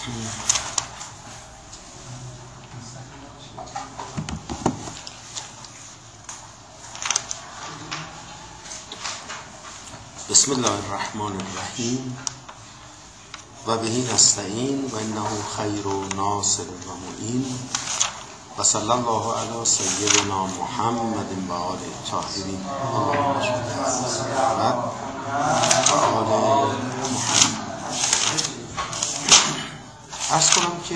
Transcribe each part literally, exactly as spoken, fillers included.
بسم الله الرحمن الرحیم و بهی نستعین و انه خیر و ناصر و معین و صلی الله علی سیدنا محمد و آل طاهرین اللهم صل علی محمد و آل محمد. عرض کنم که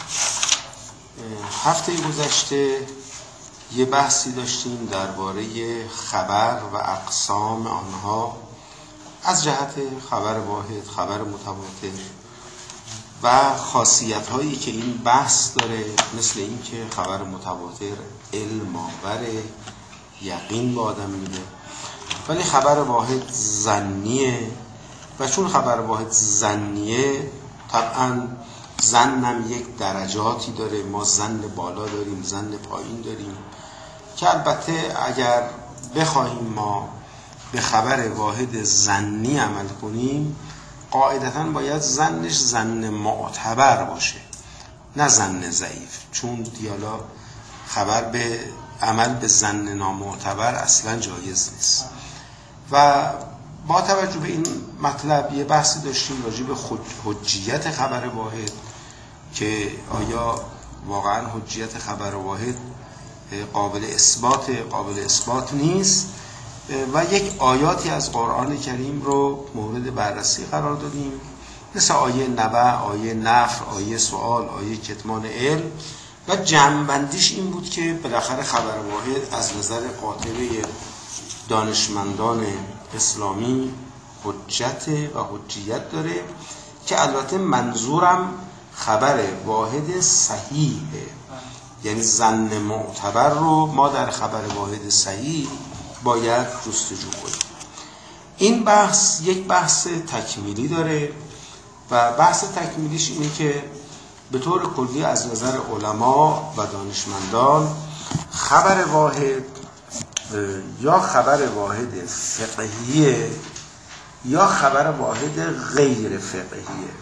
هفته گذشته یه بحثی داشتیم درباره خبر و اقسام آنها از جهت خبر واحد، خبر متواتر و خاصیت هایی که این بحث داره، مثل این که خبر متواتر علم آوره، یقین به آدم میده، ولی خبر واحد ظنیه و چون خبر واحد ظنیه طبعا ظنم یک درجاتی داره. ما ظن بالا داریم، ظن پایین داریم که البته اگر بخواهیم ما به خبر واحد ظنی عمل کنیم قاعدتاً باید ظنش ظن معتبر باشه نه ظن ضعیف، چون دیالا خبر به عمل به ظن نامعتبر اصلا جایز نیست. و با توجه به این مطلب یه بحثی داشتیم راجع به حجیت خبر واحد که آیا واقعا حجیت خبر واحد قابل اثبات قابل اثبات نیست و یک آیاتی از قرآن کریم رو مورد بررسی قرار دادیم، مثل آیه نبع، آیه نفر، آیه سوال، آیه کتمان علم، و جمع‌بندیش این بود که بالاخره خبر واحد از نظر قاطبه دانشمندان اسلامی حجت و حجیت داره که البته منظورم خبر واحد صحیحه، یعنی ظن معتبر رو ما در خبر واحد صحیح باید جستجو کنیم. این بحث یک بحث تکمیلی داره و بحث تکمیلیش اینه که به طور کلی از نظر علما و دانشمندان خبر واحد یا خبر واحد فقهیه یا خبر واحد غیر فقهیه.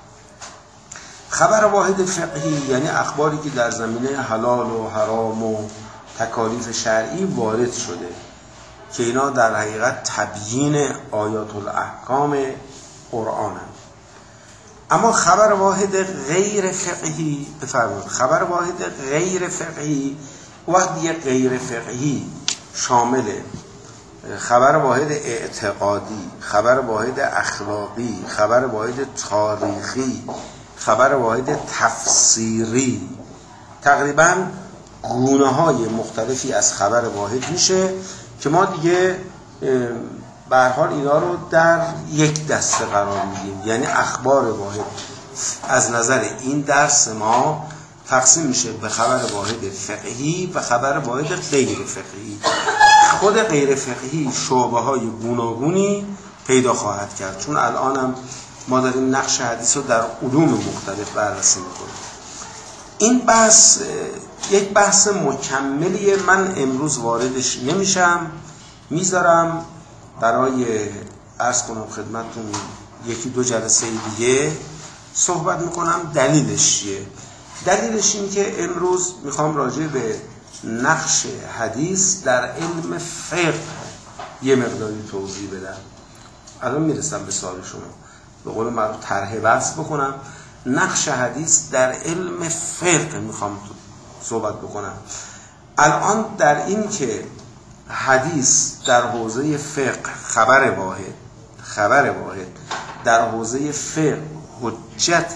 خبر واحد فقهی یعنی اخباری که در زمینه حلال و حرام و تکالیف شرعی وارد شده که اینا در حقیقت تبیین آیات الاحکام قرآن هم. اما خبر واحد غیر فقهی، بفرمایید خبر واحد غیر فقهی وقتی یک غیر فقهی شامل خبر واحد اعتقادی، خبر واحد اخلاقی، خبر واحد تاریخی، خبر واحد تفسیری، تقریباً گونه های مختلفی از خبر واحد میشه که ما دیگه به هر حال اینا رو در یک دسته قرار میدیم. یعنی اخبار واحد از نظر این درس ما تقسیم میشه به خبر واحد فقهی و خبر واحد غیر فقهی. خود غیر فقهی شعبه های گوناگونی پیدا خواهد کرد، چون الان هم ما داریم نقش حدیث رو در علوم مختلف بررسی میکنیم. این بحث یک بحث مکملیه، من امروز واردش نمیشم، میذارم برای عرض کنم خدمتتون یکی دو جلسه دیگه صحبت میکنم. دلیلش چیه؟ دلیلش این که امروز میخوام راجع به نقش حدیث در علم فقه یه مقداری توضیح بدم. الان میرسم به سوال شما، به قول معروف طرح بحث بکنم. نقش حدیث در علم فقه میخوام صحبت بکنم. الان در این که حدیث در حوزه فقه خبر واحد خبر واحد در حوزه فقه حجت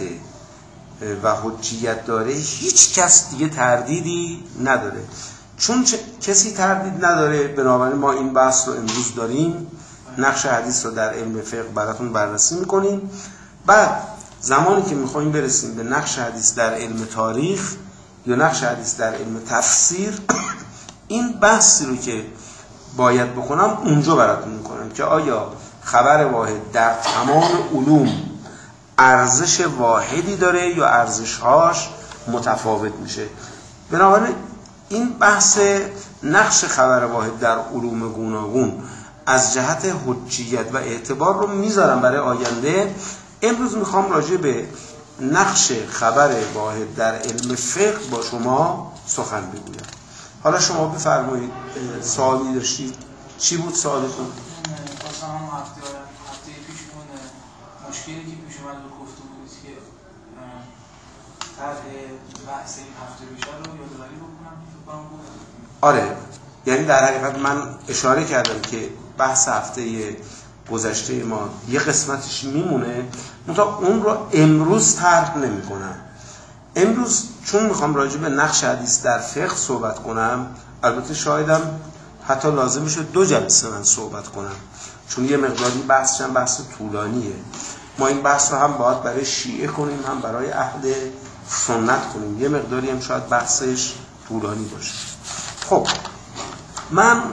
و حجیت داره، هیچ کس دیگه تردیدی نداره. چون کسی تردید نداره بنابراین ما این بحث رو امروز داریم، نقش حدیث رو در علم فقه براتون بررسی میکنیم. بعد زمانی که میخوایم برسیم به نقش حدیث در علم تاریخ یا نقش حدیث در علم تفسیر، این بحثی رو که باید بکنم اونجا براتون میکنم که آیا خبر واحد در تمام علوم ارزش واحدی داره یا ارزش‌هاش متفاوت میشه. بنابراین این بحث نقش خبر واحد در علوم گوناگون از جهت حجیت و اعتبار رو میذارم برای آینده. امروز میخوام راجع به نقش خبر واحد در علم فقه با شما سخن بگویم. حالا شما بفرمایید سوالی داشتید؟ چی بود سوالتون؟ مثلا هم هفته هفته پیش اون مشکلی که پیش اومد رو گفته بودید که طرح بحث این هفته پیش رو یادآوری بکنم. آره، یعنی در حقیقت من اشاره کردم که بحث هفته گذشته ما یه قسمتش میمونه، منتها اون رو امروز طرح نمی کنم. امروز چون میخوام راجع به نقش حدیث در فقه صحبت کنم، البته شایدم حتی لازم میشه دو جلسه من صحبت کنم، چون یه مقداری بحثش هم بحث طولانیه. ما این بحث رو هم باید برای شیعه کنیم، هم برای اهل سنت کنیم، یه مقداری هم شاید بحثش طولانی باشه. خب من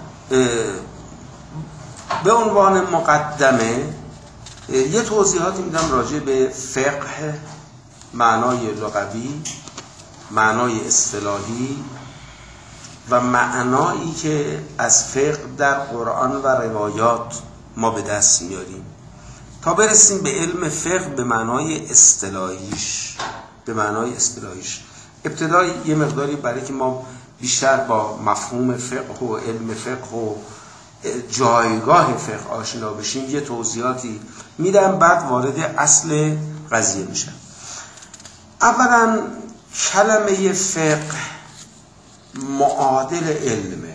به عنوان مقدمه یه توضیحاتی میدم راجع به فقه، معنای لغوی، معنای اصطلاحی و معنایی که از فقه در قرآن و روایات ما به دست میاریم تا برسیم به علم فقه به معنای اصطلاحیش. به معنای اصطلاحیش ابتدا یه مقداری برای که ما بیشتر با مفهوم فقه و علم فقه و جایگاه فقه آشنا بشیم یه توضیحاتی میدم، بعد وارد اصل قضیه میشم. اولا کلمه فقه معادل علمه،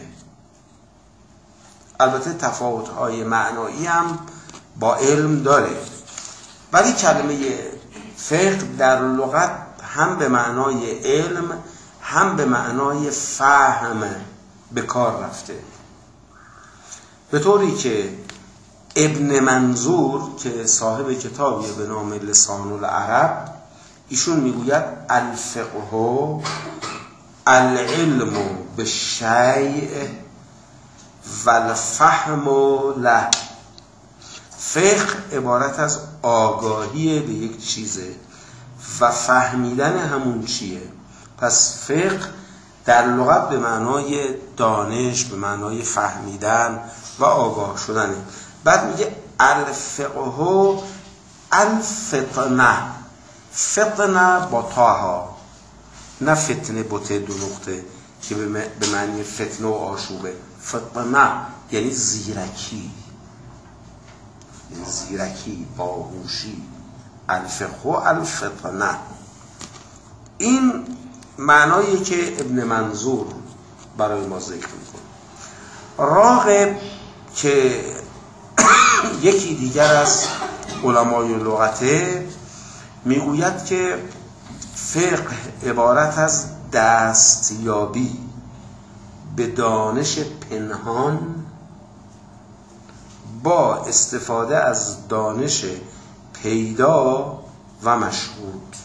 البته تفاوت‌های معنایی هم با علم داره، ولی کلمه فقه در لغت هم به معنای علم هم به معنای فهم به کار رفته، به طوری که ابن منظور که صاحب کتابی به نام لسان العرب، ایشون میگوید الفقه العلم بالشیء والفهم له. فقه عبارت از آگاهی به یک چیزه و فهمیدن همون چیه. پس فقه در لغت به معنای دانش، به معنای فهمیدن و آگاه شدنه. بعد میگه الفقه الفطنه، فطنه با تاها، نه فتنه با ته دو نقطه که به معنی فتنه و آشوبه. فطنه یعنی زیرکی، زیرکی، باهوشی. الفقه الفطنه، این معنایی که ابن منظور برای ما ذکر میکنه. راغب که یکی دیگر از علمای لغته میگوید که فقه عبارت از دستیابی به دانش پنهان با استفاده از دانش پیدا و مشهود.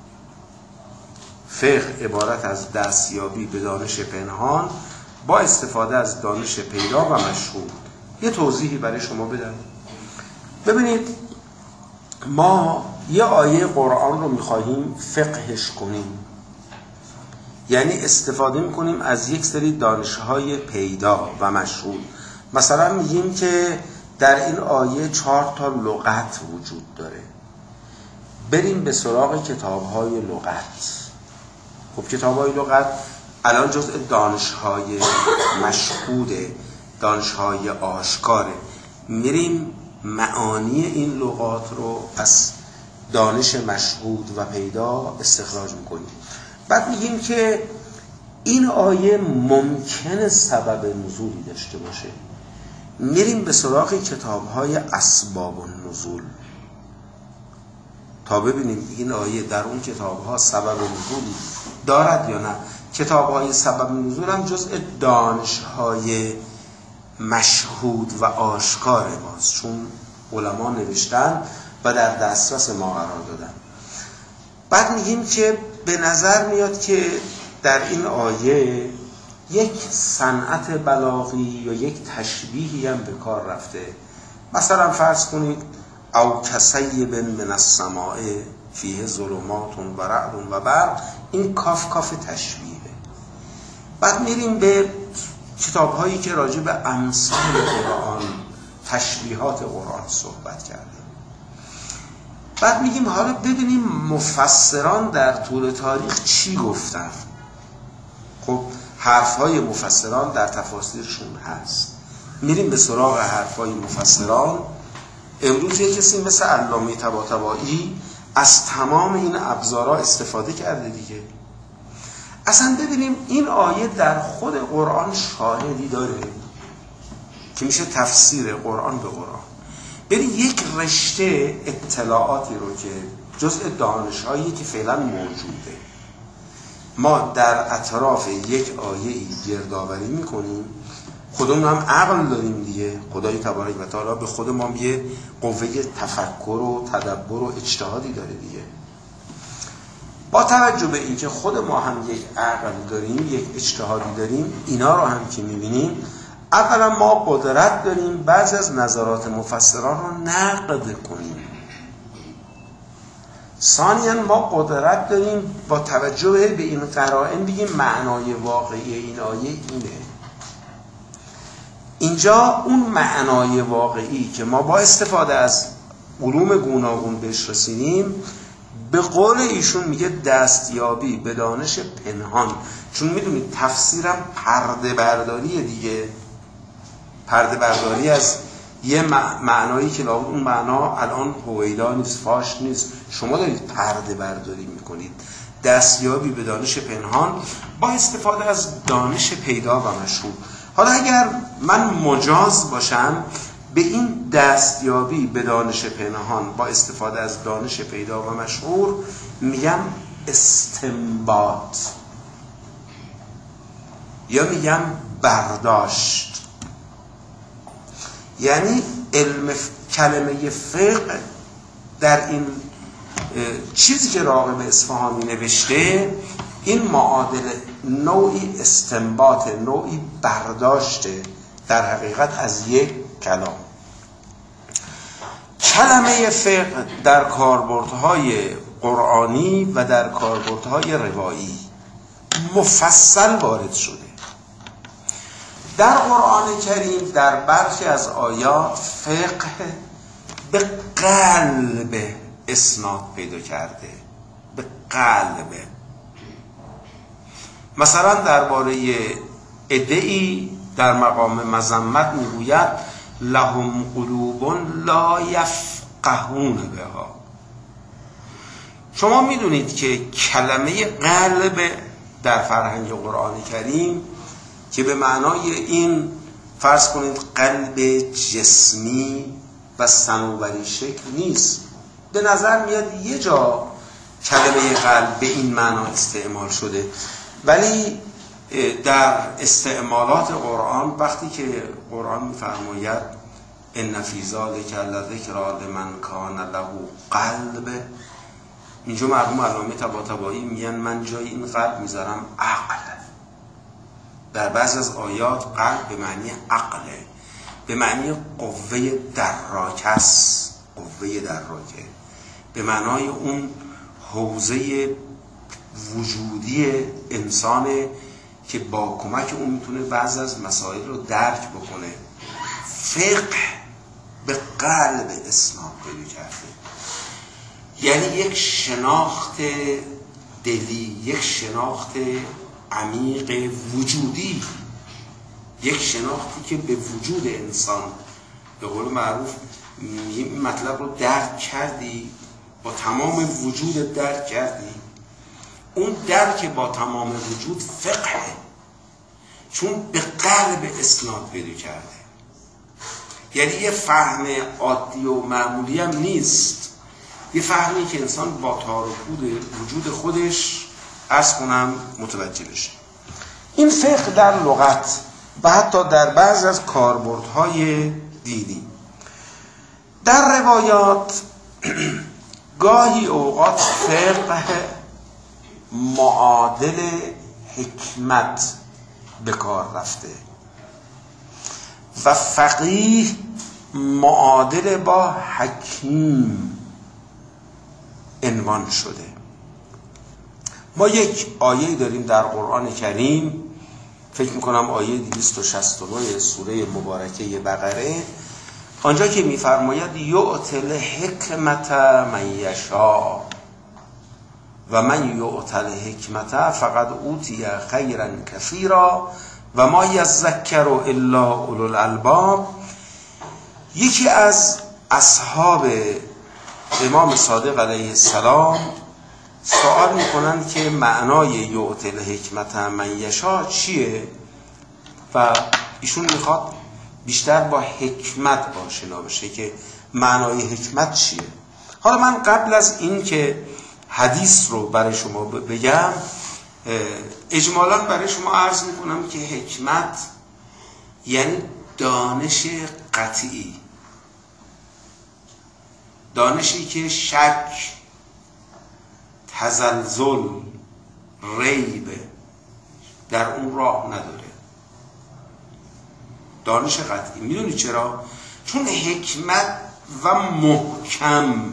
فقه عبارت از دستیابی به دانش پنهان با استفاده از دانش پیدا و مشهود. یه توضیحی برای شما بدم. ببینید، ما یه آیه قرآن رو میخواهیم فقهش کنیم، یعنی استفاده میکنیم از یک سری دانش‌های پیدا و مشهود. مثلا میگیم که در این آیه چهار تا لغت وجود داره، بریم به سراغ کتاب‌های لغت. خب کتاب‌های لغت الان جزء دانش‌های مشهوده، دانش‌های آشکاره. میریم معانی این لغات رو از دانش مشهود و پیدا استخراج میکنیم. بعد میگیم که این آیه ممکنه سبب نزولی داشته باشه، میریم به سراغ کتاب‌های اسباب النزول تا ببینیم این آیه در اون کتاب‌ها سبب نزولی دارد یا نه. کتاب‌های سبب نزول هم جزء دانش‌های مشهود و آشکار ماست، چون علما نوشتن و در دسترس ما قرار دادن. بعد میگیم که به نظر میاد که در این آیه یک صنعت بلاغی یا یک تشبیهی هم به کار رفته. مثلا فرض کنید او کصیب من السماء فیه ظلمات و رعد و برق، این کاف کاف تشبیهه. بعد میریم به کتاب هایی که راجع به امثال قرآن، تشبیهات قرآن صحبت کرده. بعد میگیم حالا ببینیم مفسران در طول تاریخ چی گفتن. خب حرفهای مفسران در تفاسیرشون هست، میریم به سراغ حرفهای مفسران. امروز یک کسی مثل علامه طباطبایی از تمام این ابزارها استفاده کرده دیگه. اصلا ببینیم این آیه در خود قرآن شاهدی داره که میشه تفسیر قرآن به قرآن. بریم یک رشته اطلاعاتی رو که جزء دانش‌هایی که فعلا موجوده ما در اطراف یک آیه‌ای گردآوری می‌کنیم. خودمون هم عقل داریم دیگه، خدای تبارک و تعالی به خود ما یه قوه تفکر و تدبر و اجتهادی داره دیگه. با توجه به اینکه خود ما هم یک عقل داریم، یک اجتهادی داریم، اینا رو هم که می‌بینیم، اولا ما قدرت داریم بعضی از نظرات مفسران رو نقد کنیم. ثانیاً ما قدرت داریم با توجه به این قرائن بگیم معنای واقعی این آیه اینه. اینجا اون معنای واقعی که ما با استفاده از علوم گوناگون بهش رسیدیم، به قول ایشون میگه دستیابی به دانش پنهان. چون میدونید تفسیرم پرده برداریه دیگه، پرده برداری از یه معنایی که لابد اون معنا الان هویدا نیست، فاش نیست، شما دارید پرده برداری میکنید. دستیابی به دانش پنهان با استفاده از دانش پیدا و مشهور. حالا اگر من مجاز باشم به این دستیابی به دانش پنهان با استفاده از دانش پیدا و مشهور میگم استنباط یا میگم برداشت. یعنی علم کلمه فقه در این چیزی که راغب اصفهانی نوشته، این معادل نوعی استنباط، نوعی برداشته در حقیقت از یک کلام. کلمه فقه در کاربردهای قرآنی و در کاربردهای روایی مفصل وارد شده. در قرآن کریم در برخی از آیات فقه به قلب اسناد پیدا کرده، به قلب. مثلا درباره عده‌ای در مقام مذمت میگوید لهم قلوب لا یفقهون بها. شما میدونید که کلمه قلب در فرهنگ قرآن کریم که به معنای این فرض کنید قلب جسمی و صنوبری شکل نیست. به نظر میاد یه جا کلمه قلب به این معنا استعمال شده، ولی در استعمالات قرآن وقتی که قرآن می‌فرماید ان فی ذلک لذکری لمن کان له قلب، اینجا مرحوم علامه طباطبایی میگن من جای این قلب میذارم عقل. در بعضی از آیات قلب به معنی عقله، به معنی قوه دراکه است، قوه دراکه به معنای اون حوزه وجودی انسانه که با کمک اون میتونه بعضی از مسائل رو درک بکنه. فقه به قلب اسناد پیدا کرده، یعنی یک شناخت دلی، یک شناخت عمیق وجودی، یک شناختی که به وجود انسان، به قول معروف این مطلب رو درک کردی، با تمام وجود درک کردی. اون درک با تمام وجود فقه، چون به قلب اسناد پیدا کرده. یعنی یه فهم عادی و معمولی هم نیست، یه فهمی که انسان با تار و پود وجود خودش عرض کنم متوجه بشه. این فقه در لغت و حتی در بعض از کاربردهای دینی. در روایات گاهی اوقات فقه معادل حکمت به کار رفته و فقیه معادل با حکیم عنوان شده. ما یک آیه داریم در قرآن کریم، فکر میکنم آیه دویست و شصت و نه سوره مبارکه بقره، آنجا که میفرماید یؤتی الحکمت من یشاء و من یؤتی الحکمت فقد اوتی خیرا کثیرا و ما یذکر الا اولو الالباب. یکی از اصحاب امام صادق علیه السلام سوال میکنند که معنای یؤتی الحکمت من یشاء چیه و ایشون میخواد بیشتر با حکمت آشنا بشه که معنای حکمت چیه. حالا من قبل از این که حدیث رو برای شما بگم اجمالاً برای شما عرض میکنم که حکمت یعنی دانش قطعی، دانشی که شک، تزلزل، ریب در اون راه نداره، دانش قطعی. میدونی چرا؟ چون حکمت و محکم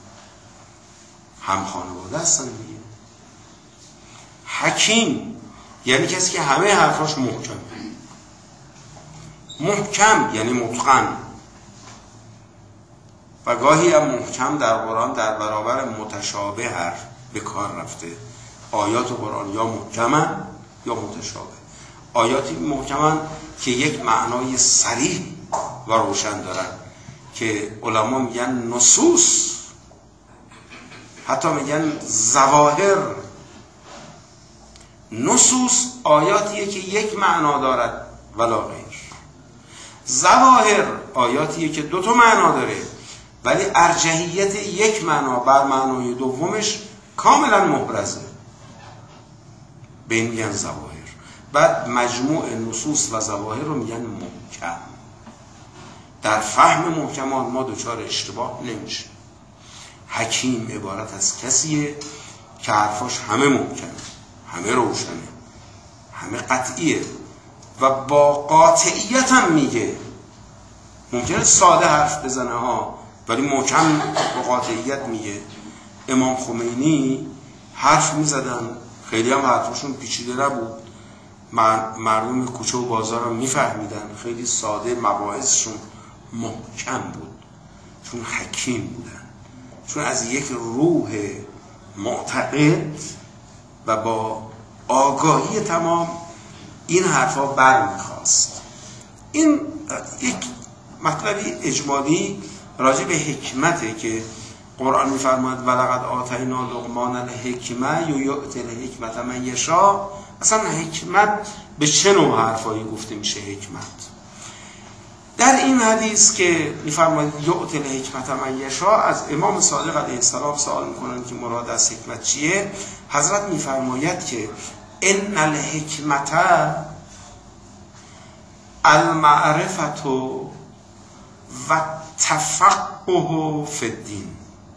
هم خانواده هستن دیگه. حکیم یعنی کسی که همه حرفاش محکم، محکم یعنی متقن. و گاهی هم محکم در قرآن در برابر متشابه حرف به کار رفته. آیات قرآن یا محکمن یا متشابه. آیاتی محکمن که یک معنای صریح و روشن دارن که علما میگن نصوص، حتی میگن ظواهر. نصوص آیاتیه که یک معنا دارد ولا غیر. ظواهر آیاتیه که دو تا معنا داره ولی ارجحیت یک معنا بر معنای دومش کاملا محرزه، به این میگن ظواهر. بعد مجموع نصوص و ظواهر رو میگن محکم. در فهم محکمات ما دچار اشتباه نمیشه. حکیم عبارت از کسیه که حرفاش همه محکمه، همه روشنه، همه قطعیه و با قاطعیت هم میگه. ممکنه ساده حرف بزنه ها ولی محکم با قاطعیت میگه. امام خمینی حرف میزدن، خیلی هم حرفشون پیچیده نبود، مردم کوچه و بازار هم میفهمیدن، خیلی ساده، مباحثشون محکم بود چون حکیم بودن، چون از یک روح معتقد و با آگاهی تمام این حرفا بر میخواست. این یک مطلبی اجمالی راجع به حکمته که قرآن میفرماید ولقد آتینا لقمان الحکمه یؤتی الحکمت من یشاء. اصلا حکمت به چه نوع حرفایی گفته میشه حکمت؟ در این حدیث که میفرماید یؤتی الحکمت من یشاء، از امام صادق علیه السلام سوال میکنن که مراد از حکمت چیه. حضرت میفرماید که ان الحکمت المعرفت و تفقه فی الدین.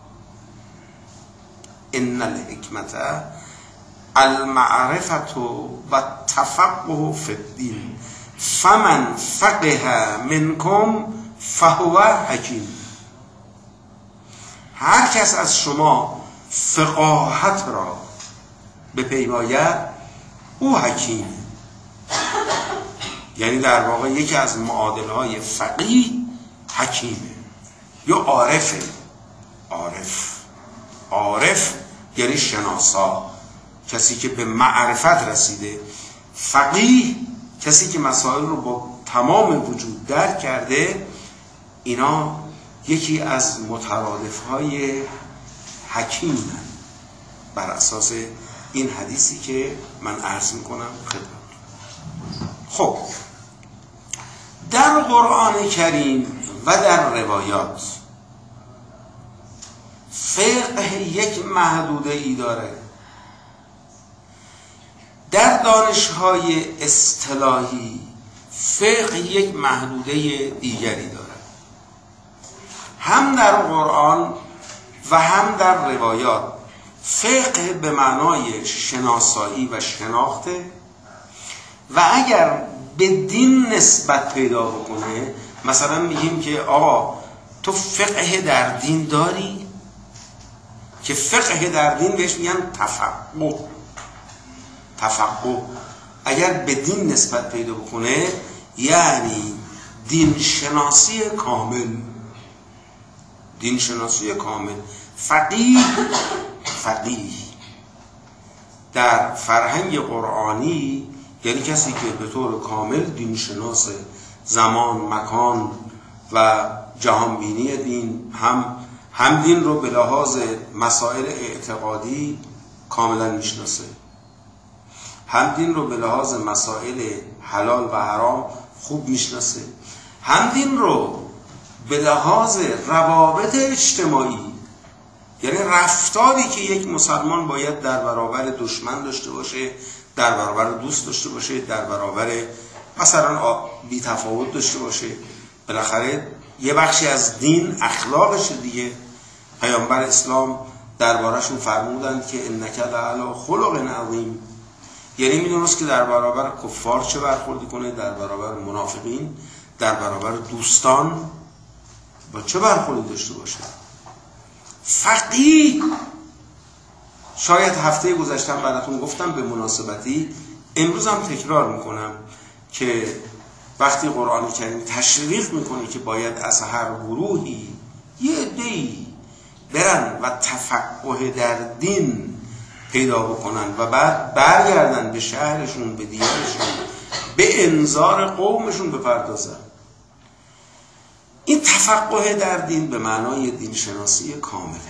ان الحکمت المعرفت و تفقه فی الدین فمن فقه منکم فهو حکیم. هر کس از شما فقاهت را بپیماید او حکیمه. یعنی در واقع یکی از معادلهای فقیه حکیمه یا عارفه. عارف عارف یعنی شناسا، کسی که به معرفت رسیده. فقیه کسی که مسائل رو با تمام وجود درک کرده. اینا یکی از مترادف‌های حکیم بر اساس این حدیثی که من عرض میکنم خدمت. خب در قرآن کریم و در روایات فقه یک محدوده ای داره. در دانش‌های اصطلاحی فقه یک محدوده دیگری داره. هم در قرآن و هم در روایات فقه به معنای شناسایی و شناخته و اگر به دین نسبت پیدا بکنه، مثلا میگیم که آقا تو فقه در دین داری، که فقه در دین بهش میگن تفقه. تفقه اگر به دین نسبت پیدا بکنه یعنی دینشناسی کامل. دینشناسی کامل. فقیه فقیه در فرهنگ قرآنی یعنی کسی که به طور کامل دینشناس زمان، مکان و جهانبینی دین، هم هم دین رو به لحاظ مسائل اعتقادی کاملا میشناسه، هم دین رو به لحاظ مسائل حلال و حرام خوب میشناسه، هم دین رو به لحاظ روابط اجتماعی، یعنی رفتاری که یک مسلمان باید در برابر دشمن داشته باشه، در برابر دوست داشته باشه، در برابر مثلا بی تفاوت داشته باشه. بالاخره یه بخشی از دین اخلاقش دیگه. پیامبر اسلام درباره‌شون فرمودند که انک لعلی خلق عظیم، یعنی میدونست که در برابر کفار چه برخوردی کنه، در برابر منافقین، در برابر دوستان با چه برخوردی داشته باشه. فقیه، شاید هفته گذشتم براتون گفتم به مناسبتی، امروز هم تکرار میکنم که وقتی قرآن کریم تشویق میکنه که باید از هر گروهی یه عده‌ای برن و تفقه در دین پیدا بکنن و بعد برگردن به شهرشون، به دیارشون، به انذار قومشون بپردازن. این تفقه در دین به معنای دینشناسی کامله.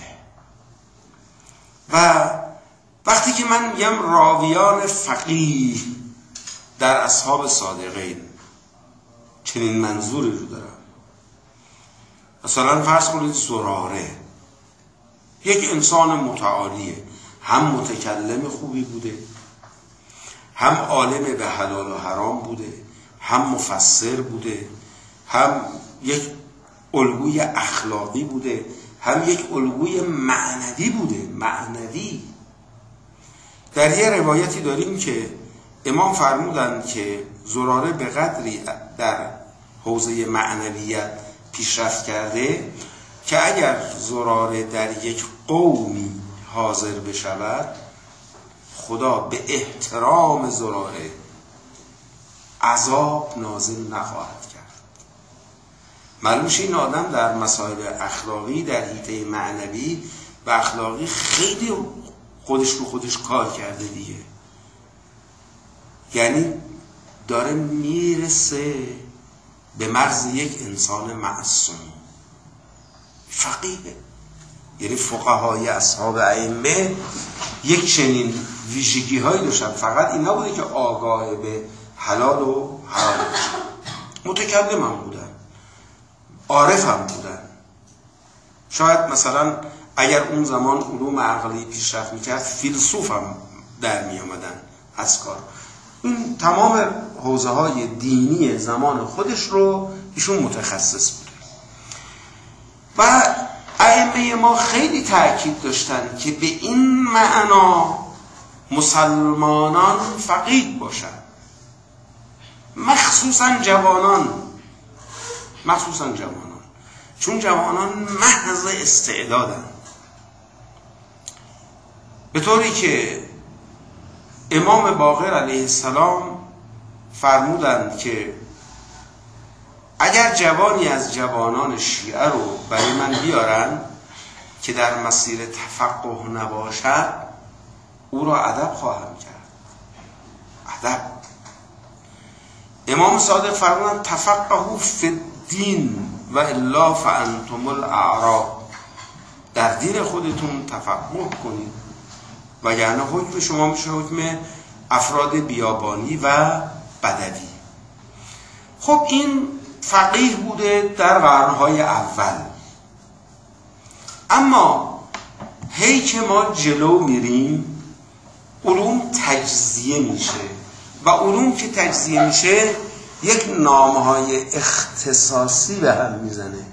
و وقتی که من میگم راویان فقیه در اصحاب صادقین، چنین منظوری رو دارم. مثلا فرض کنید زراره یک انسان متعالیه، هم متکلم خوبی بوده، هم عالم به حلال و حرام بوده، هم مفسر بوده، هم یک الگوی اخلاقی بوده، هم یک الگوی معنوی بوده. معنوی در یه روایتی داریم که امام فرمودند که زراره به قدری در حوزه معنویت پیشرفت کرده که اگر زراره در یک قومی حاضر بشود، خدا به احترام زراره عذاب نازل نخواهد کرد. معلوم میشه این آدم در مسائل اخلاقی، در حیطه معنوی و اخلاقی خیلی خودش رو خودش کار کرده دیگه. یعنی داره میرسه به مرز یک انسان معصوم. فقیه، یعنی فقهای اصحاب ائمه یک چنین ویژگی هایی داشتن. فقط این نبوده که آگاه به حلال و حرام باشن، متکلم هم بودن، عارف هم بودن. شاید مثلا اگر اون زمان علوم عقلی پیشرفت میکرد، فیلسوف هم در می آمدن از کار. این تمام حوزه های دینی زمان خودش رو ایشون متخصص بود. و ائمه ما خیلی تأکید داشتن که به این معنا مسلمانان فقیه باشن، مخصوصا جوانان، مخصوصا جوانان، چون جوانان محض استعدادن. به طوری که امام باقر علیه السلام فرمودند که اگر جوانی از جوانان شیعه رو برای من بیارن که در مسیر تفقه نباشد، او را ادب خواهم کرد. ادب. امام صادق فرمودند تفقهوا فی الدین و الا فانتم الاعراب. در دین خودتون تفقه کنید وگرنه حکم شما میشه حکم افراد بیابانی و بدوی. خب این فقیه بوده در قرنهای اول. اما هی که ما جلو میریم علوم تجزیه میشه و علوم که تجزیه میشه یک نامهای اختصاصی به هم میزنه.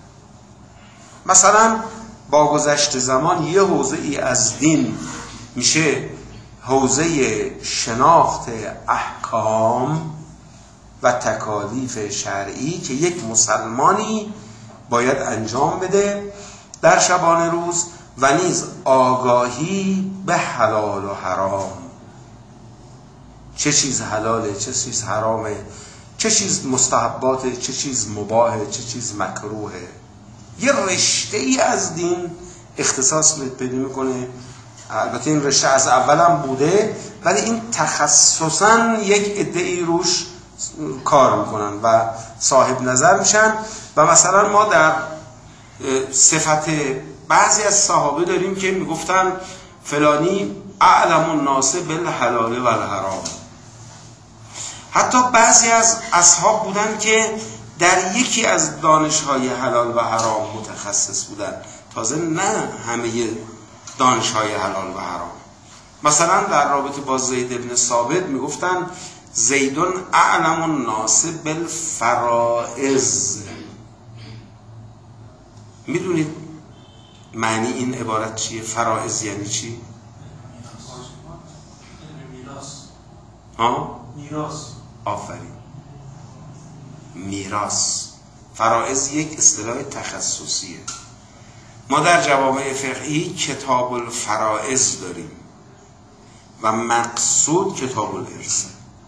مثلا با گذشت زمان یه حوزه ای از دین میشه حوزه شناخت احکام و تکالیف شرعی که یک مسلمانی باید انجام بده در شبانه روز، و نیز آگاهی به حلال و حرام، چه چیز حلاله چه چیز حرامه، چه چیز مستحباته، چه چیز مباهه، چه چیز مکروهه. یه رشته ای از دین اختصاص پیدا میکنه. البته این رشته از اول هم بوده، ولی این تخصصاً یک عده‌ای روش کار میکنن و صاحب نظر میشن. و مثلا ما در صفت بعضی از صحابه داریم که میگفتن فلانی اعلم الناس بالحلال و الحرام. حتی بعضی از اصحاب بودن که در یکی از دانش‌های حلال و حرام متخصص بودن، تازه نه همه دانش‌های حلال و حرام. مثلا در رابطه با زید بن ثابت میگفتن زیدون اعلم الناس بالفرائض. میدونید معنی این عبارت چیه؟ فرائض یعنی چی؟ میراث. ها؟ میراث. آفرین. میراث. فرائض یک اصطلاح تخصصیه. ما در جوامع فقهی کتاب الفرائض داریم و مقصود کتاب الارث.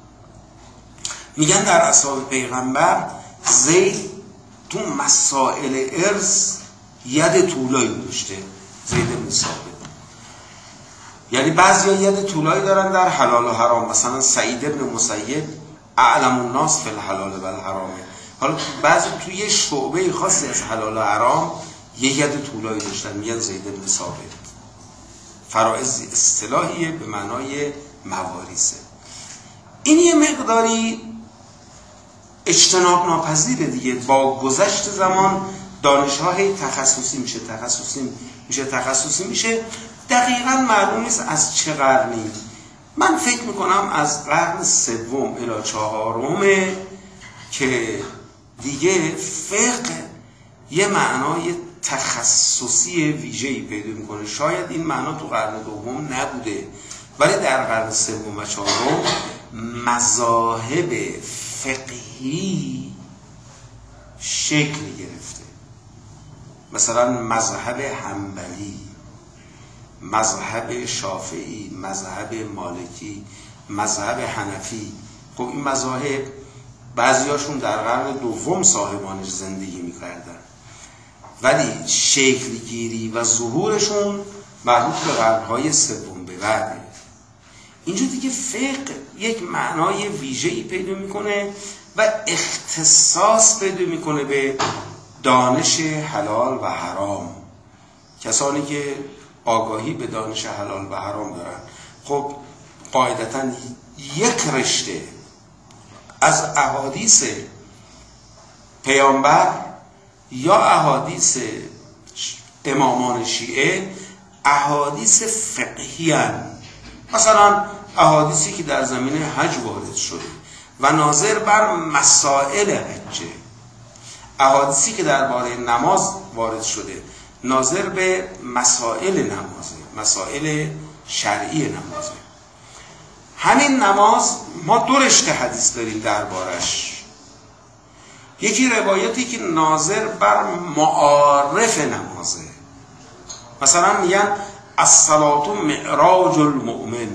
میگن در اصحاب پیغمبر زید تو مسائل ارث ید طولایی داشته، زید بن ثابت. یعنی بعضی ید طولایی دارن در حلال و حرام. مثلا سعید بن مسیب اعلم الناس فی الحلال و الحرام. حالا بعضی توی شعبه خاصی از حلال و حرام یه ید طولایی داشتن، میگن زید بن ثابت. فرائض اصطلاحیه به معنای مواریثه. این یه مقداری اجتناب ناپذیره دیگه. با گذشت زمان دانش‌ها هی تخصصی میشه تخصصی میشه تخصصی میشه دقیقاً معلوم نیست از چه قرنی. من فکر میکنم از قرن سوم الی چهارم که دیگه فقه یه معنای تخصصی ویژه‌ای پیدا میکنه. شاید این معنا تو قرن دوم نبوده، ولی در قرن سوم و چهارم مذاهب فقهی شکل گرفته. مثلا مذهب حنبلی، مذهب شافعی، مذهب مالکی، مذهب حنفی. خب این مذاهب بعضیاشون در قرن دوم صاحبانش زندگی میکردن، ولی شکل گیری و ظهورشون مربوط به قرنهای سوم به بعده. اینجا دیگه فقه یک معنای ویژه‌ای پیدا میکنه و اختصاص پیدا میکنه به دانش حلال و حرام. کسانی که آگاهی به دانش حلال و حرام دارن، خب قاعدتاً یک رشته از احادیث پیامبر یا احادیث امامان شیعه احادیث فقهی هستند. مثلا احادیثی که در زمینه حج وارد شده و ناظر بر مسائل حجه، احادیثی که درباره نماز وارد شده ناظر به مسائل نمازه، مسائل شرعی نمازه. همین نماز ما دو رشته حدیث داریم دربارش. یکی روایتی که ناظر بر معارف نمازه، مثلا میگن الصلاة معراج المؤمن،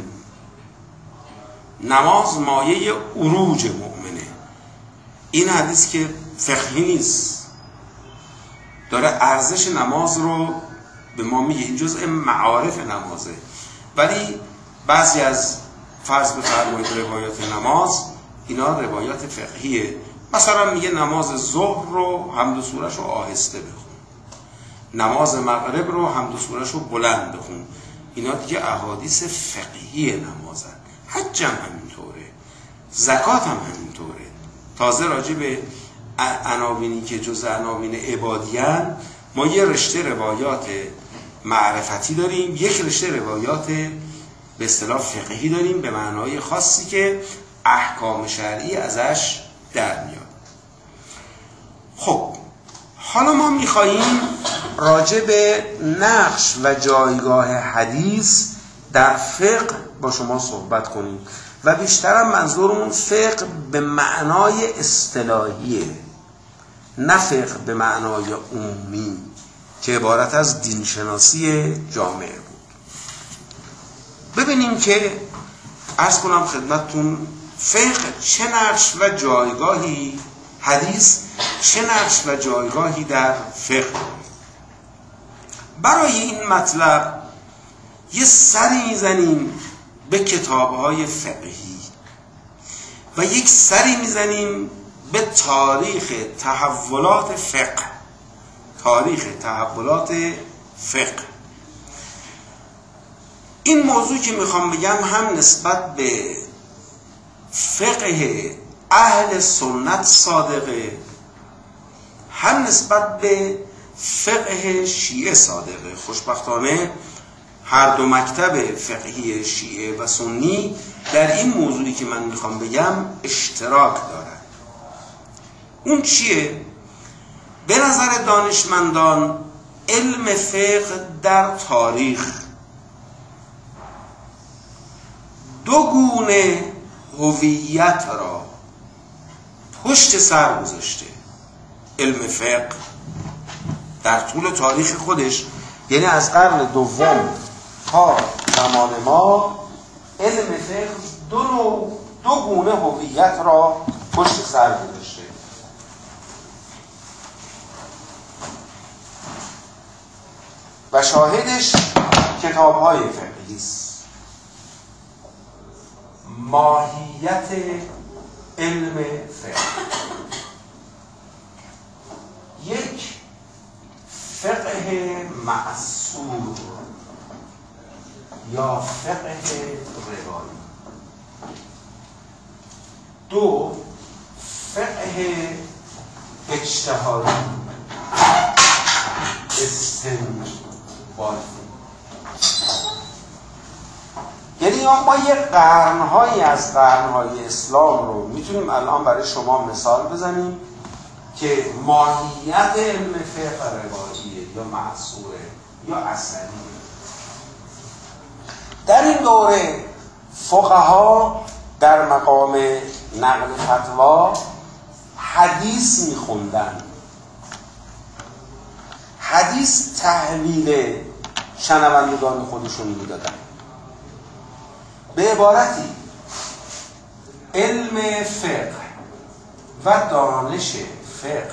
نماز مایه عروج مؤمنه. این حدیث که فقهی نیست، داره ارزش نماز رو به ما میگه، این جزء معارف نمازه. ولی بعضی از فرض بفرمایید روایات نماز اینا روایات فقهیه. مثلا میگه نماز ظهر رو حمد و سورش رو آهسته بخون، نماز مغرب رو حمد و سورش رو بلند بخون. اینا دیگه احادیث فقهی نمازن. حج هم همینطوره، زکات هم همینطوره. تازه راجع به عناوینی که جز عناوین عبادیان ما یه رشته روایات معرفتی داریم، یک رشته روایات به اصطلاح فقهی داریم به معنای خاصی که احکام شرعی ازش در میاد. خب حالا ما میخواییم راجع به نقش و جایگاه حدیث در فقه با شما صحبت کنیم و بیشترم منظورمون فقه به معنای اصطلاحیه، نه فقه به معنای عمومی که عبارت از دینشناسی جامعه بود. ببینیم که عرض کنم خدمتتون فقه چه نقش و جایگاهی، حدیث چه نقش و جایگاهی در فقه. برای این مطلب یه سری میزنیم به کتاب‌های فقهی و یک سری میزنیم به تاریخ تحولات فقه. تاریخ تحولات فقه این موضوع که میخوام بگم هم نسبت به فقه اهل سنت صادقه، هم نسبت به فقه شیعه صادقه. خوشبختانه هر دو مکتب فقهی شیعه و سنی در این موضوعی که من میخوام بگم اشتراک دارن. اون چیه؟ به نظر دانشمندان علم فقه در تاریخ دو گونه هویت را پشت سر گذاشته. علم فقه در طول تاریخ خودش، یعنی از قرن دوم تا زمان ما، علم فقه دو نوع دو گونه هویت را پشت سر گذاشته. و شاهدش کتاب‌های فقهی است. ماهیت علم فقه، یک فقه معصور یا فقه روایی، دو فقه اجتهادی استنباطی. یعنی ما یه قرن‌هایی از قرن‌های اسلام رو میتونیم الان برای شما مثال بزنیم که ماهیت علم فقه رواییه یا معصوره یا اثریه. در این دوره فقها در مقام نقل فتوا حدیث میخوندن. حدیث تحویل شنوندگان خودشون میدادن. به عبارتی علم فقه و دانش فقه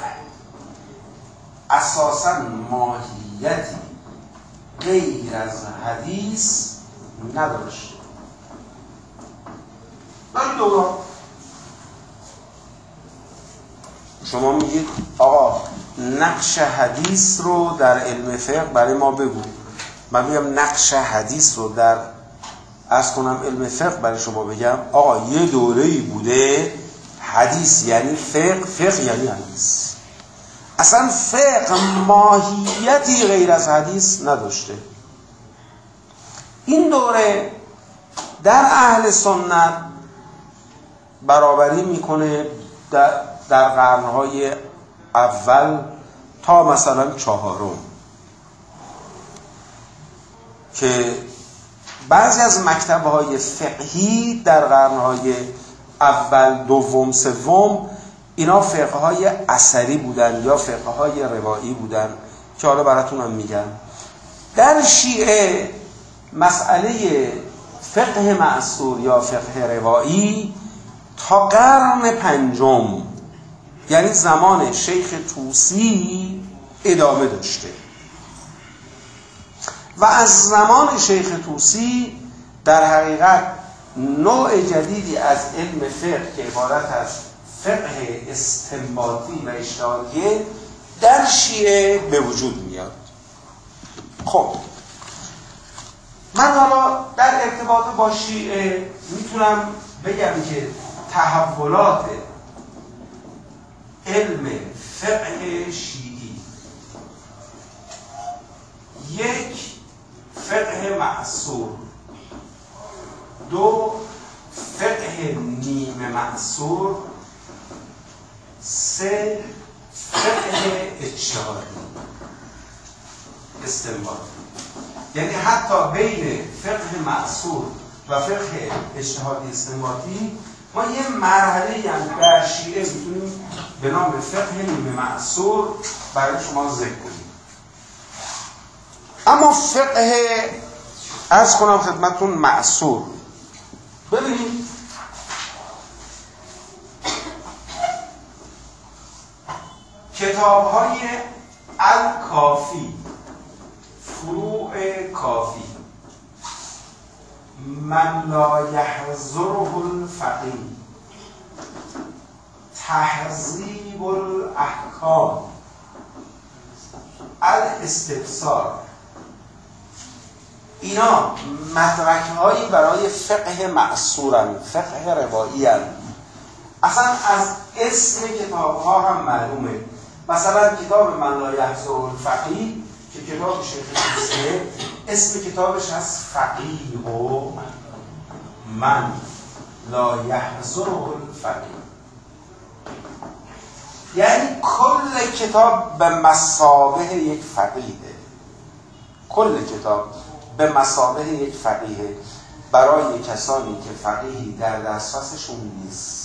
اساساً ماهیتی غیر از حدیث نداشت. ولی دوران شما میگید آقا نقش حدیث رو در علم فقه برای ما بگو. من میگم نقش حدیث رو در از کنم علم فقه برای شما بگم. آقا یه دوره‌ای بوده حدیث یعنی فقه، فقه یعنی حدیث. اصلا فقه ماهیتی غیر از حدیث نداشته. این دوره در اهل سنت برابری میکنه در, در قرنهای اول تا مثلا چهارم، که بعضی از مکتب‌های فقهی در قرن‌های اول، دوم، سوم اینا فقه‌های اثری بودن یا فقه‌های روایی بودن که حالا براتونم میگم. در شیعه مسئله فقه معصور یا فقه روایی تا قرن پنجم، یعنی زمان شیخ طوسی، ادامه داشته و از زمان شیخ طوسی در حقیقت نوع جدیدی از علم فقه که عبارت از فقه استنباطی و اجتهادیه در شیعه به وجود میاد. خب من حالا در ارتباط با شیعه میتونم بگم که تحولات علم فقه شیعی، یک فقه معصور، دو فقه نیمه معصور، سه فقه اجتهادی استنباطی. یعنی حتی بین فقه معصور و فقه اجتهادی استنباطی ما یه مرحله هم در شیعه میتونیم به نام فقه نیمه معصور برای شما ذکر کنیم. اما فقه عرض کنم خدمتون معصور، ببینید کتاب‌های الکافی، فروع کافی، من لا یحضره الفقیه، تهذیب الاحکام، الاستفسار، اینا مدرک‌هایی برای فقه معصورن، فقه روایی هن. اصلا از اسم کتاب‌ها هم معلومه. مثلا کتاب من لا یحضره الفقیه که کتاب شیخ توسیه، اسم کتابش هست فقیه و من لا یحضره الفقیه، یعنی کل کتاب به مثابه یک فقیهه، کل کتاب به مثابه یک فقیهه برای کسانی که فقیهی در دسترسشون نیست.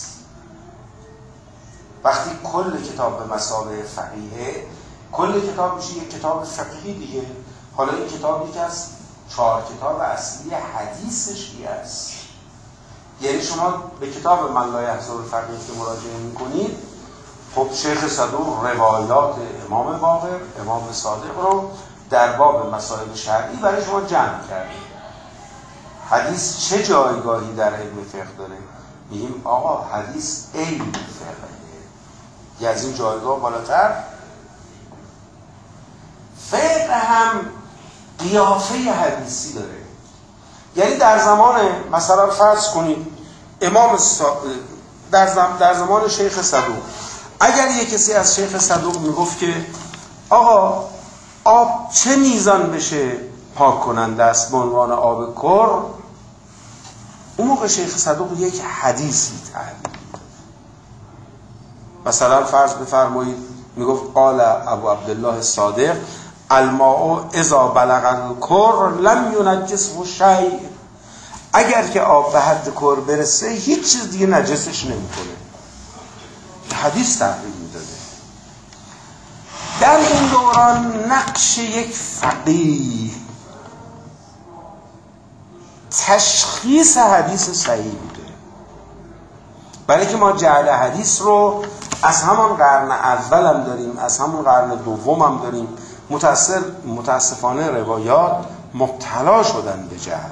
وقتی کل کتاب به مثابه فقیهه، کل کتاب میشه یک کتاب فقهی دیگه. حالا این کتاب یکی از چهار کتاب اصلی حدیث شیعه است. یعنی شما به کتاب من لا یحضره الفقیه که مراجعه میکنید، خب شیخ صدوق روایات امام باقر، امام صادق رو در باب مسائل شرعی برای شما جمع کرده. حدیث چه جایگاهی در علم فقه داره؟ میگیم آقا حدیث علم فقهه. یه از این جایگاه بالاتر فقه هم قیافه حدیثی داره. یعنی در زمان مثلا فرض کنید امام سا... در, زم... در زمان شیخ صدوق، اگر یک کسی از شیخ صدوق میگفت که آقا آب چه میزان بشه پاک کننده است به عنوان آب کر، اون موقع شیخ صدوق یک حدیثی تعلیم. مثلا فرض بفرمایید میگفت قال ابو عبدالله صادق الماء اذا بلغ الکر لم ینجسه شیء، اگر که آب به حد کر برسه هیچ چیز دیگه نجسش نمیکنه. حدیث تحریم میداده. در این دوران نقش یک فقیه تشخیص حدیث صحیح بوده، برای که ما جعل حدیث رو از همان قرن اول هم داریم، از همون قرن دوم هم داریم. متأثر متاسفانه روایات مبتلا شدن به جهل.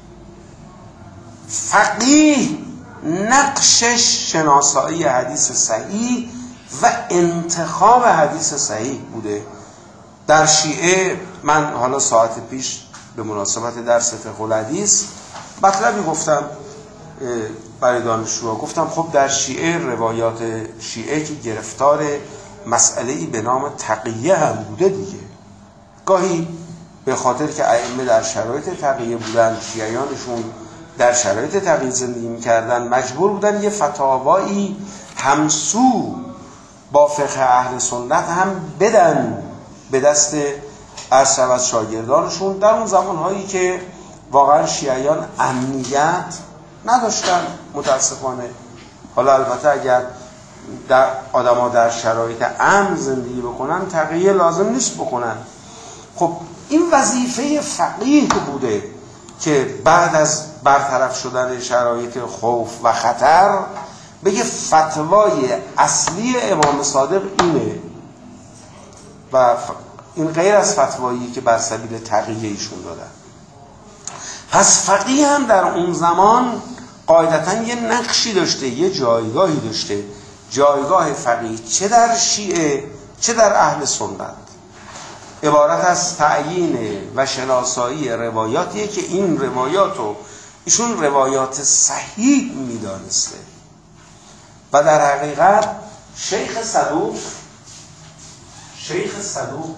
فقیه نقشش شناسایی حدیث صحیح و انتخاب حدیث صحیح بوده. در شیعه من حالا ساعت پیش به مناسبت درس فقه الحدیث مطلبی گفتم برای دانشجوها، گفتم خب در شیعه روایات شیعه که گرفتار مسئله‌ای به نام تقیه هم بوده دیگه. گاهی به خاطر که ائمه در شرایط تقیه بودن، شیعیانشون در شرایط تقیه زندگی می‌کردن، مجبور بودن یه فتاوایی همسو با فقه اهل سنت هم بدن به دست عرض شود شاگردانشون، در اون زمانهایی که واقعا شیعیان امنیت نداشتن متاسفانه. حالا البته اگر در آدم‌ها در شرایط امن زندگی بکنن تقیه لازم نیست بکنن. خب این وظیفه فقیه بوده که بعد از برطرف شدن شرایط خوف و خطر بگه فتوای اصلی امام صادق اینه و این غیر از فتوایی که بر سبیل تقیه ایشون دادن. پس فقیه هم در اون زمان قاعدتاً یه نقشی داشته، یه جایگاهی داشته. جایگاه فقیه چه در شیعه چه در اهل سنت عبارت از تعیین و شناسایی روایاتیه که این روایاتو ایشون روایات صحیح میدانسته. و در حقیقت شیخ صدوق شیخ صدوق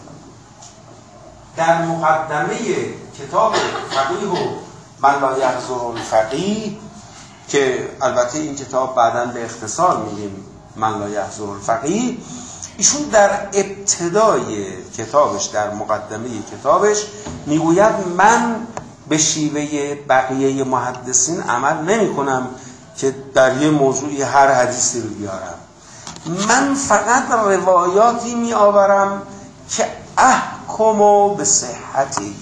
در مقدمه کتاب فقیه و من لا یحضره الفقیه، که البته این کتاب بعداً به اختصار میگیم من لا یحضره الفقیه، ایشون در ابتدای کتابش، در مقدمه کتابش میگوید من به شیوه بقیه محدثین عمل نمی کنم که در یه موضوعی هر حدیثی رو بیارم. من فقط روایاتی می آورم که احکمو به صحتی،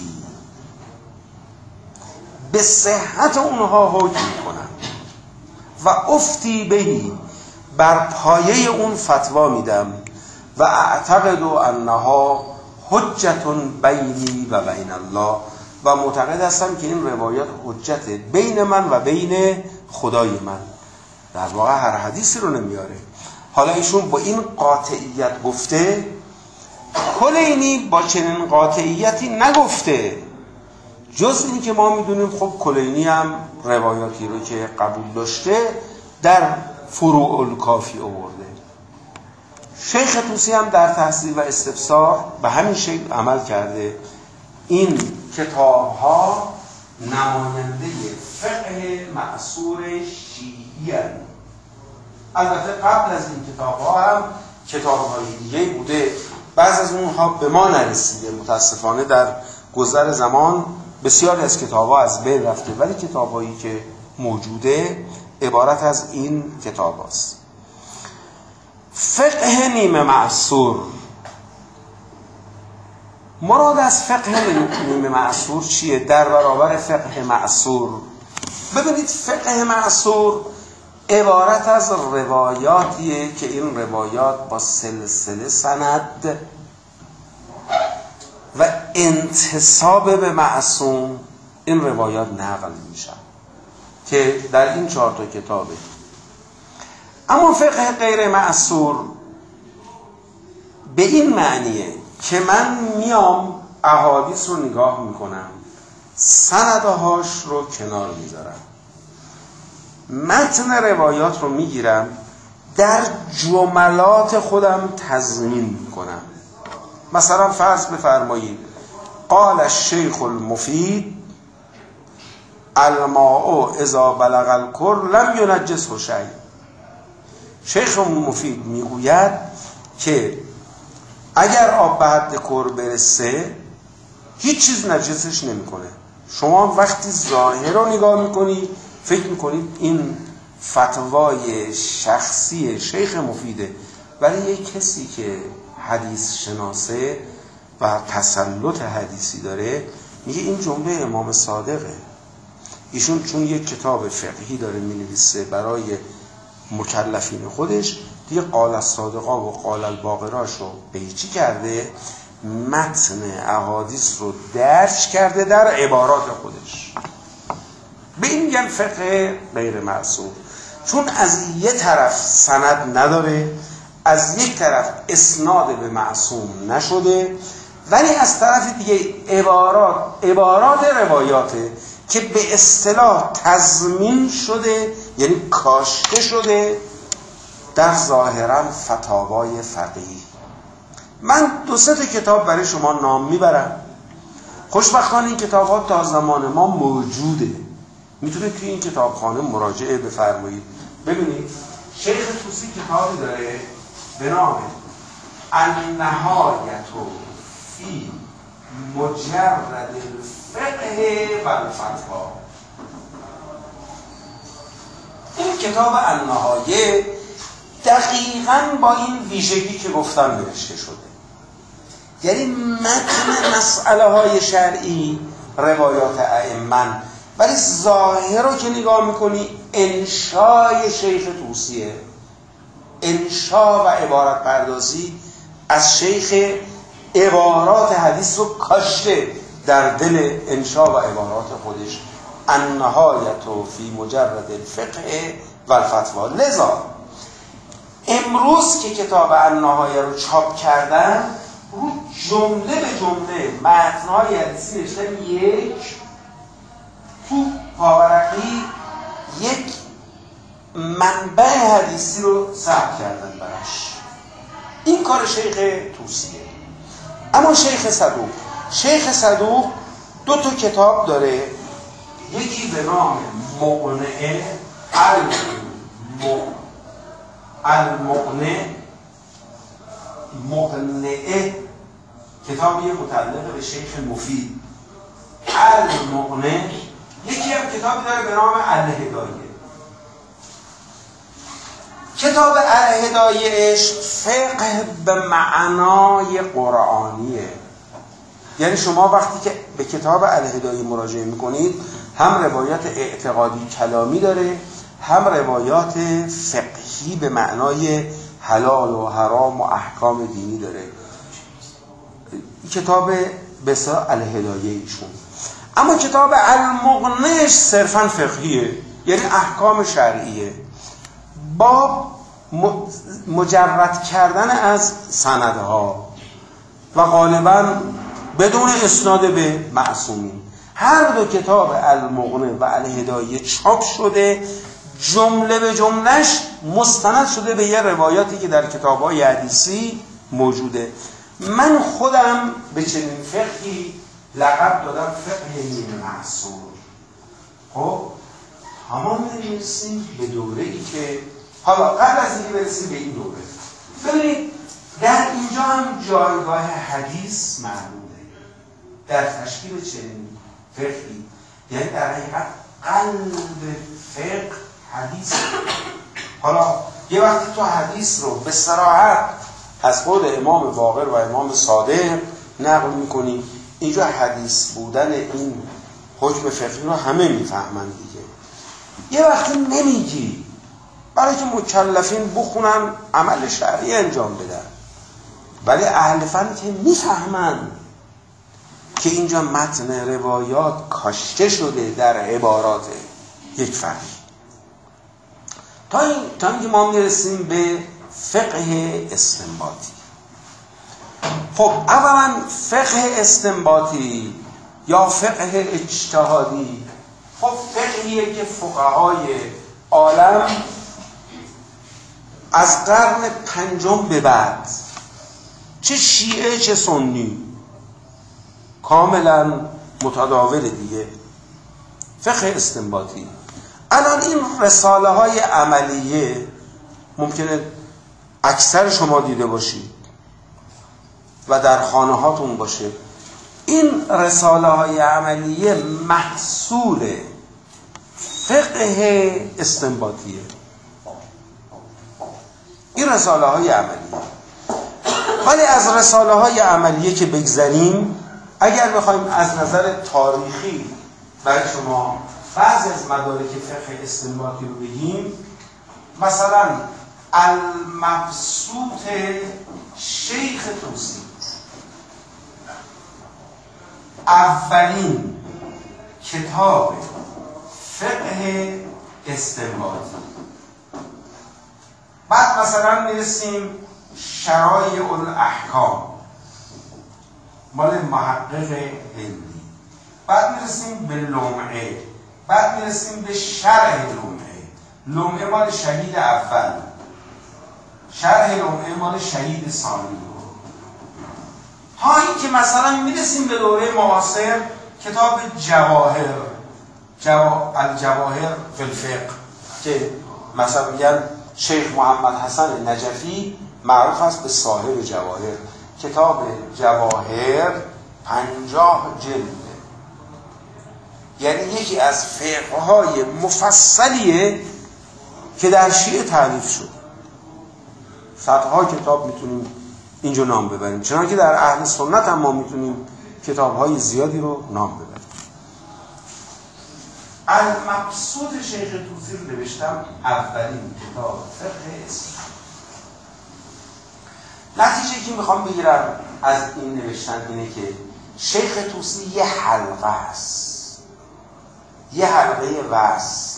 به صحت اونها حکم کنم و افتی بهی، بر پایه اون فتوا میدم و اعتقد انها حجت بینی و بین الله، و معتقد هستم که این روایات حجت بین من و بین خدای من. در واقع هر حدیثی رو نمیاره. حالا ایشون با این قاطعیت گفته، کلینی با چنین قاطعیتی نگفته، جز این که ما میدونیم خب کلینی هم روایاتی رو که قبول داشته در فروع الکافی آورده. شیخ طوسی هم در تحصیل و استفسار به همین شکل عمل کرده. این کتاب ها نماینده فقه مأثور شیعی هستند. البته قبل از این کتاب ها هم کتاب های دیگه بوده، بعض از اونها به ما نرسیده، متاسفانه در گذر زمان بسیاری از کتاب ها از بین رفته، ولی کتاب هایی که موجوده عبارت از این کتاب هاست. فقه نیمه معصور، مراد از فقه نیمه معصور چیه؟ در برابر فقه معصور ببینید، فقه معصور عبارت از روایاتیه که این روایات با سلسله سند و انتساب به معصوم این روایات نقل میشن که در این چهار تا کتابه. اما فقه غیر معصور به این معنیه که من میام احادیث رو نگاه میکنم، سندهاش رو کنار میذارم، متن روایات رو میگیرم، در جملات خودم تضمین میکنم. مثلا فرض بفرمایید قال الشیخ المفید الماء اذا بلغ الکر لم ینجسه شیء. شیخ مفید میگوید که اگر آب به حد کر برسه هیچ چیز نجسش نمیکنه. شما وقتی ظاهر رو نگاه میکنید فکر میکنید این فتوای شخصی شیخ مفیده، ولی یک کسی که حدیث شناسه و تسلط حدیثی داره میگه این جمله امام صادقه. ایشون چون یک کتاب فقهی داره مینویسه برای مکلفین خودش، دیگه قال الصادقا و قال الباقراش رو قیچی کرده، متن احادیث رو درج کرده در عبارات خودش. به این میگن فقه غیر معصور، چون از یک طرف سند نداره، از یک طرف اسناد به معصوم نشده، ولی از طرف دیگه عبارات عبارات روایاته که به اصطلاح تضمین شده، یعنی کاشته شده در ظاهرا فتاوای فقهی. من دو سه تا کتاب برای شما نام میبرم، خوشبختانه این کتاب ها تا زمان ما موجوده، میتونید توی این کتابخانه مراجعه بفرمایید. ببینید شیخ طوسی کتابی داره به نام النهایت فی مجرد الفقه و الفتوا. این کتاب النهایه دقیقاً با این ویژگی که گفتم نوشته شده، یعنی متن مسئله های شرعی روایات ائمه، ولی ظاهر رو که نگاه میکنی انشای شیخ طوسیه، انشا و عبارت پردازی از شیخ، عبارات حدیث رو کاشته در دل انشا و عبارات خودش. النهایت فی مجرد الفقه و الفتوا. لذا امروز که کتاب النهایه رو چاپ کردن، رو جمله به جمله متن‌های حدیثی نوشتن، یک تو پاورقی یک منبع حدیثی رو ثبت کردن براش. این کار شیخ طوسیه. اما شیخ صدوق شیخ صدوق دو تا کتاب داره، یکی به نام مقنعه المقنع مقنعه، کتابی متعلق به شیخ مفید. المقنع یکی هم کتابی داره به نام الهدایه. کتاب الهدایهش فقه به معنای قرآنیه، یعنی شما وقتی که به کتاب الهدایه مراجعه میکنید هم روایات اعتقادی کلامی داره، هم روایات فقهی به معنای حلال و حرام و احکام دینی داره. کتاب بسیار الهدایه ایشون. اما کتاب المغنیش صرفا فقهیه، یعنی احکام شرعیه با مجرد کردن از سندها و غالبا بدون اسناد به معصومین. هر دو کتاب المغنی و الهدایه چاپ شده، جمله به جملهش مستند شده به یه روایاتی که در کتاب‌های حدیثی موجوده. من خودم به چنین فقهی لقب دادم فقه نیمه معصور. خب تمام میرسیم به دوره‌ای که حالا قبل از اینکه برسیم به این دوره، ببینید در اینجا هم جایگاه حدیث معلومه در تشکیل چنین فقهی، یعنی در حقیقت قلب فقه حدیث. حالا یه وقتی تو حدیث رو به صراحت از خود امام باقر و امام صادق نقل میکنی، اینجا حدیث بودن این حکم فقهی رو همه میفهمن دیگه. یه وقتی نمیگی برای که مکلفین بخونن عمل شرعی انجام بدن، ولی اهل فن که میفهمن که اینجا متن روایات کاشته شده در عبارات یک فرد. تا این تا اینکه ما میرسیم به فقه استنباطی. خب اولا فقه استنباطی یا فقه اجتهادی، خب فقهیه که فقهای عالم از قرن پنجم به بعد، چه شیعه چه سنی، کاملا متداول دیگه. فقه استنباطی الان این رساله های عملیه ممکنه اکثر شما دیده باشید و در خانه هاتون باشه. این رساله های عملیه محصول فقه استنباطیه. این رساله های عملیه. ولی از رساله های عملیه که بگذریم، اگر بخوایم از نظر تاریخی برای شما بعضی از مدارک فقه استنباطی رو بگیم، مثلا المبسوط شیخ طوسی، اولین کتاب فقه استنباطی. بعد مثلا میرسیم شرایع الاحکام مال محقق هندی، بعد میرسیم به لمعه، بعد میرسیم به شرح لمعه. لمعه مال شهید اول، شرح لمعه مال شهید ثانی. تا این که مثلا میرسیم به دوره معاصر کتاب جواهر، جوا... الجواهر فی الفقه، که مثلا میگن شیخ محمد حسن نجفی معروف است به صاحب جواهر. کتاب جواهر پنجاه جلده، یعنی یکی از فقه‌های مفصلیه که در شیعه تعریف شد. صدها کتاب میتونیم اینجا نام ببریم، چنانکه که در اهل سنت هم ما میتونیم کتاب‌های زیادی رو نام ببریم. المبسوط شیخ طوسی رو نوشتم اولین کتاب فقه اسلام. نتیجه که میخوام بگیرم از این نوشتن اینه که شیخ طوسی یه حلقه است، یه حلقه وصل.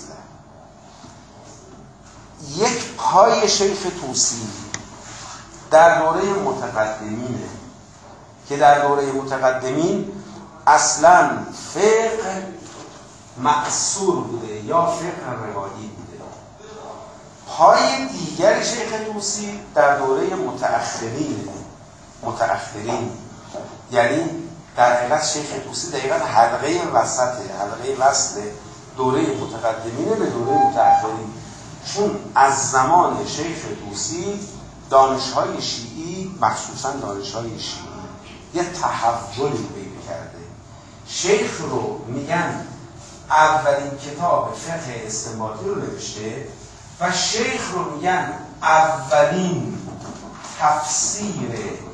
یک پای شیخ طوسی در دوره متقدمینه که در دوره متقدمین اصلاً فقه معصور بوده یا فقه روایی بوده. پای دیگر شیخ طوسی در دوره متأخرین متأخرین یعنی در حقیقت شیخ طوسی دقیقاً حلقه وسطه، حلقه وصل دوره متقدمین به دوره متأخرین. چون از زمان شیخ طوسی دانش‌های شیعی، مخصوصاً دانش‌های شیعی، یه تحولی پیدا کرده. شیخ رو میگن اولین کتاب فقه استنباطی رو نوشته و شیخ رو میگن اولین تفسیر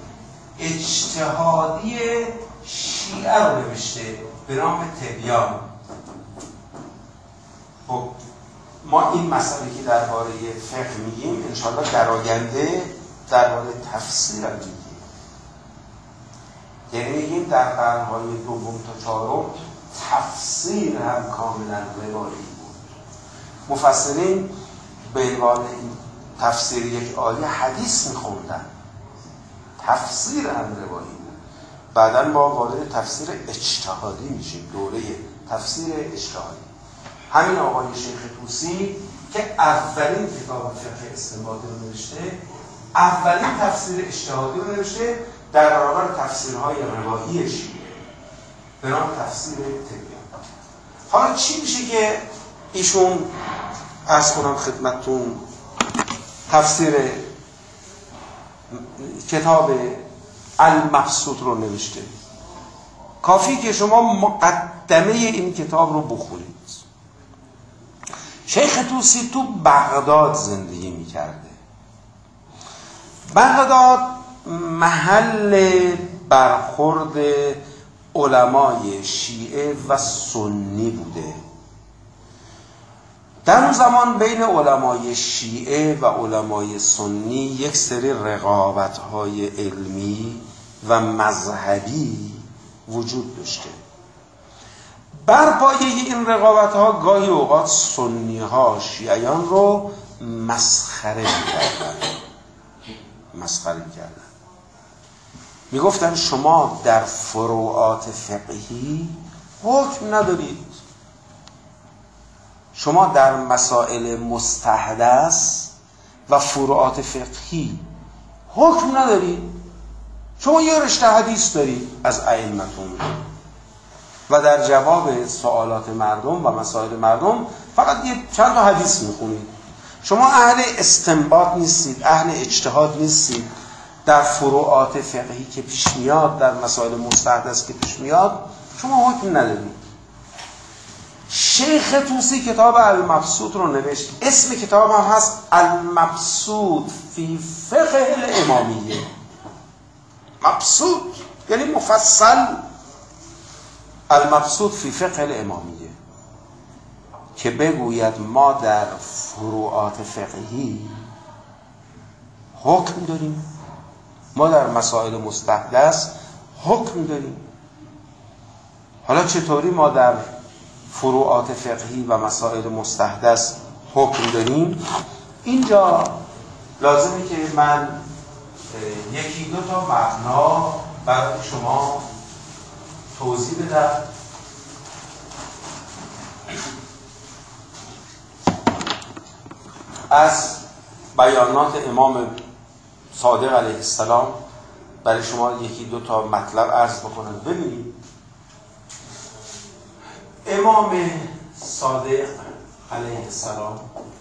اجتهادی شیعه رو نوشته به نام تبیان. خب ما این مسئله که درباره فقه میگیم انشاءالله در آینده درباره تفسیر هم میگیم. یعنی میگیم در قرنهای دوم تا چهارم تفسیر هم کاملا روایی بود. مفسرین به عنوان این تفسیر یک آیه حدیث میخوندن، تفسیر هم روایی بود. بعداً ما وارد تفسیر اجتهادی میشیم، دوره تفسیر اجتهادی. همین آقای شیخ طوسی که اولین کتاب فقه استنباطی رو نوشته، اولین تفسیر اجتهادی رو نوشته در برابر تفسیرهای روایی شیعه به نام تفسیر تبیان. حالا چی میشه که ایشون عرض کنم خدمتتون تفسیر کتاب المبسوط رو نوشته؟ کافی که شما مقدمه این کتاب رو بخونید. شیخ طوسی تو بغداد زندگی میکرده. بغداد محل برخورد علمای شیعه و سنی بوده. در اون زمان بین علمای شیعه و علمای سنی یک سری رقابت‌های علمی و مذهبی وجود داشته. بر پایه این رقابت‌ها گاهی اوقات سنی‌ها شیعیان رو مسخره می‌کردن. مسخره می‌کردن. میگفتن شما در فروعات فقهی حکم ندارید، شما در مسائل مستحدث و فروعات فقهی حکم ندارید، شما یه رشته حدیث دارید از ائمتون و در جواب سوالات مردم و مسائل مردم فقط یه چند تا حدیث میخونید. شما اهل استنباط نیستید، اهل اجتهاد نیستید. در فروعات فقهی که پیش میاد، در مسائل مستحدث که پیش میاد، شما حکم ندارید. شیخ طوسی کتاب المبسوط رو نوشت. اسم کتاب هم هست المبسوط فی فقه الامامیه. مبسوط یعنی مفصل. المبسوط فی فقه الامامیه که بگوید ما در فروعات فقهی حکم داریم، ما در مسائل مستحدث حکم داریم. حالا چطوری ما در فروعات فقهی و مسائل مستحدث حکم داریم؟ اینجا لازمه که من یکی دو تا معنا برای شما توضیح بدم. از بیانات امام صادق علیه السلام برای شما یکی دو تا مطلب عرض بکنم. ببینید امام صادق علیه السلام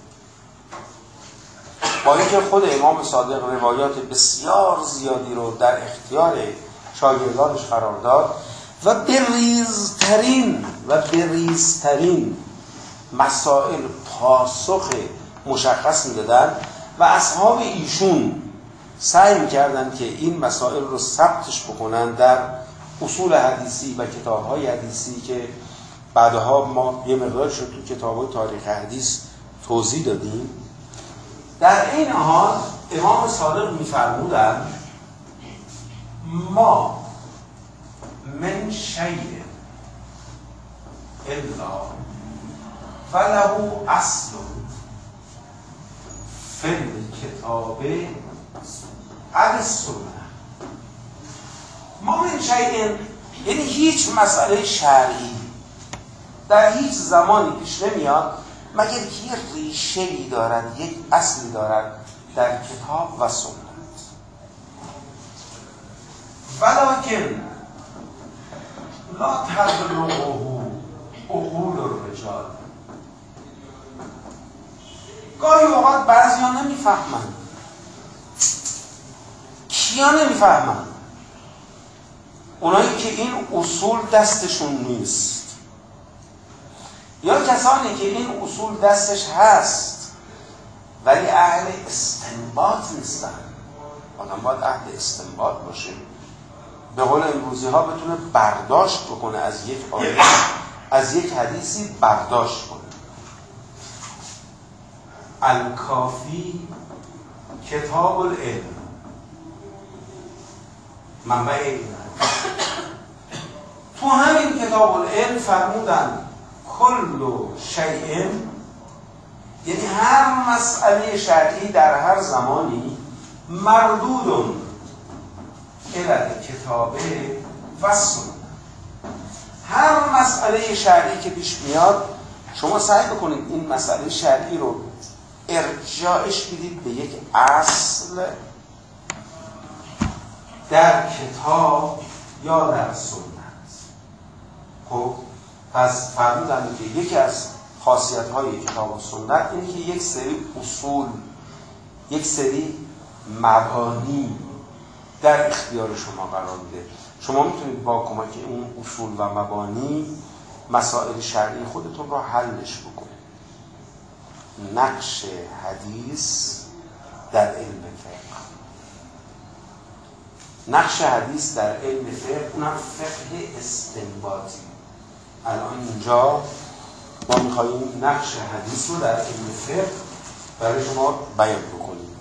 با اینکه خود امام صادق روایات بسیار زیادی رو در اختیار شاگردانش قرار داد و بریزترین و بریزترین مسائل پاسخ مشخص میدادن و اصحاب ایشون سعی میکردن که این مسائل رو ثبتش بکنن در اصول حدیثی و کتاب‌های حدیثی که بعدها ما یه مقدارش رو تو کتاب‌های تاریخ حدیث توضیح دادیم. در این حال امام صادق می‌فرمودند ما من شیء الا فله اصل فی الکتاب السنه. ما من شیء یعنی هیچ مسئله شرعی در هیچ زمانی پیش نمیاد مگر که یک ریشه‌ای دارد، یک اصلی دارد در کتاب و سنت. ولکن لا تبلغه عقول الرجال. گاهی اوقات بعضی ها نمیفهمند. کیا نمیفهمند؟ اونایی که این اصول دستشون نیست، یا کسانی که این اصول دستش هست ولی اهل استنباط نیستن. آدم باید اهل استنباط باشه، به قول امروزی ها بتونه برداشت بکنه از یک آیه، از یک حدیثی برداشت کنه. الکافی کتاب العلم، منبع علم. تو همین کتاب العلم فرمودن کل شیء، یعنی هر مسئله شرعی در هر زمانی مردود الی کتابه و سنت. هر مسئله شرعی که پیش میاد شما سعی بکنید این مسئله شرعی رو ارجاعش بدید به یک اصل در کتاب یا در سنت. خب پس فرمودن که یکی از خاصیت‌های کتاب و سنت اینه که یک سری اصول، یک سری مبانی در اختیار شما قرار میده. شما میتونید با کمک اون اصول و مبانی مسائل شرعی خودتون رو حلش بکنید. نقش حدیث در علم فقه، نقش حدیث در علم فقه، اونم فقه استنباطی. الان اینجا ما میخواییم نقش حدیث رو در علم فقه برای شما بیان بکنیم.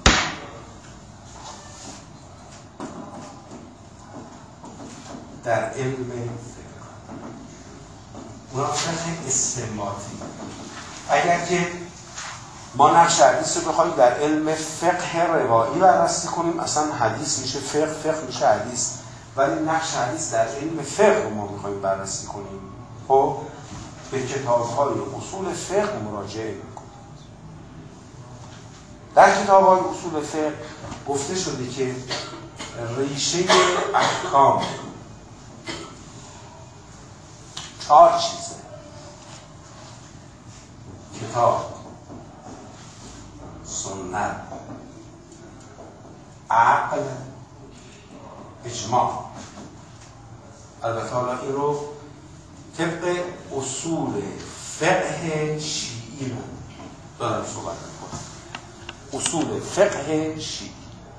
در علم فقه اونم فقه استنباطی. اگر که ما نقش حدیث رو بخوایم در علم فقه روایی بررسی کنیم، اصلا حدیث میشه فقه، فقه میشه حدیث. ولی نقش حدیث در علم فقه رو ما میخوایم بررسی کنیم، خب به کتاب‌های اصول فقه مراجعه میکنیم. در کتاب‌های اصول فقه گفته شده که ریشه احکام چهار چیزه: کتاب، سنت، عقل، اجماع. البته حالا این رو طبق اصول فقه شیعی من دارم صحبت میکنم. اصول فقه شیعی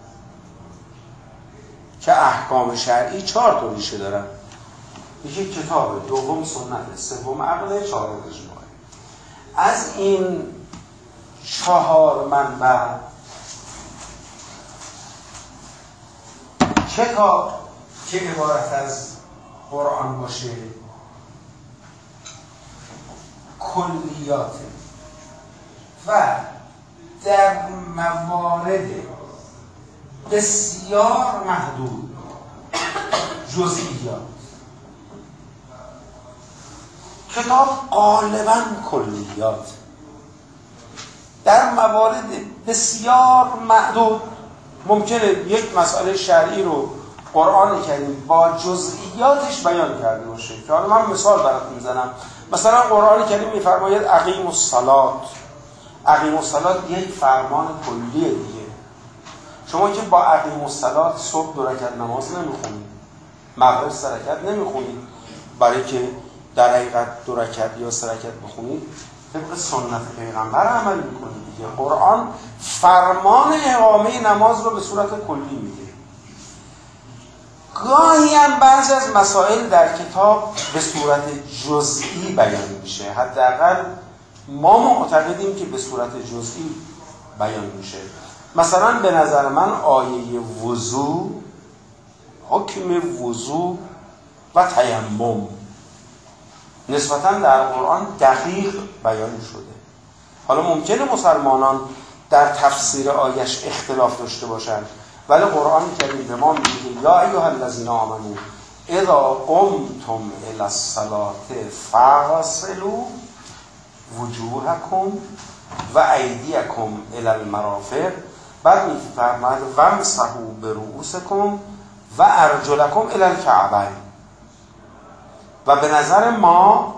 که احکام شرعی چهار تا ریشه دارن: یکی کتاب، دوم سنت، سوم عقل، چهارم اجماع. از این چهار منبع کتاب که عبارت از قرآن باشه کلیات و در موارد بسیار محدود جزئیات. کتاب غالباً کلیات، در موارد بسیار محدود ممکنه یک مسئله شرعی رو قرآن کریم با جزئیاتش بیان کرده باشه. که حالا من مثال براتون میزنم. مثلا قرآن کریم میفرماید اقیم الصلاة. اقیم الصلاة یک فرمان کلیه دیگه. شما که با اقیم الصلاة صبح دو رکعت نماز نمیخونید، مغرب سه رکعت نمیخونید، برای که در حقیقت دو رکعت یا سه رکعت بخونید طبق سنت پیغمبر عمل میکنید دیگه. قرآن فرمان اقامه نماز رو به صورت کلی میده. گاهی هم بعضی از مسائل در کتاب به صورت جزئی بیان میشه. حداقل ما معتقدیم که به صورت جزئی بیان میشه. مثلا به نظر من آیه وضو، حکم وضو و تیمم نسبتاً در قرآن دقیق بیان شده. حالا ممکنه مسلمانان در تفسیر آیش اختلاف داشته باشند، ولی قرآن کریم به ما میگه یا ایها الذین آمنوا اذا قمتم الی الصلاة فاغسلوا وجوهکم و ایدیکم الی المرافق، بعد میفرماید وامسحوا برؤوسکم و ارجلکم الی الکعبین. و به نظر ما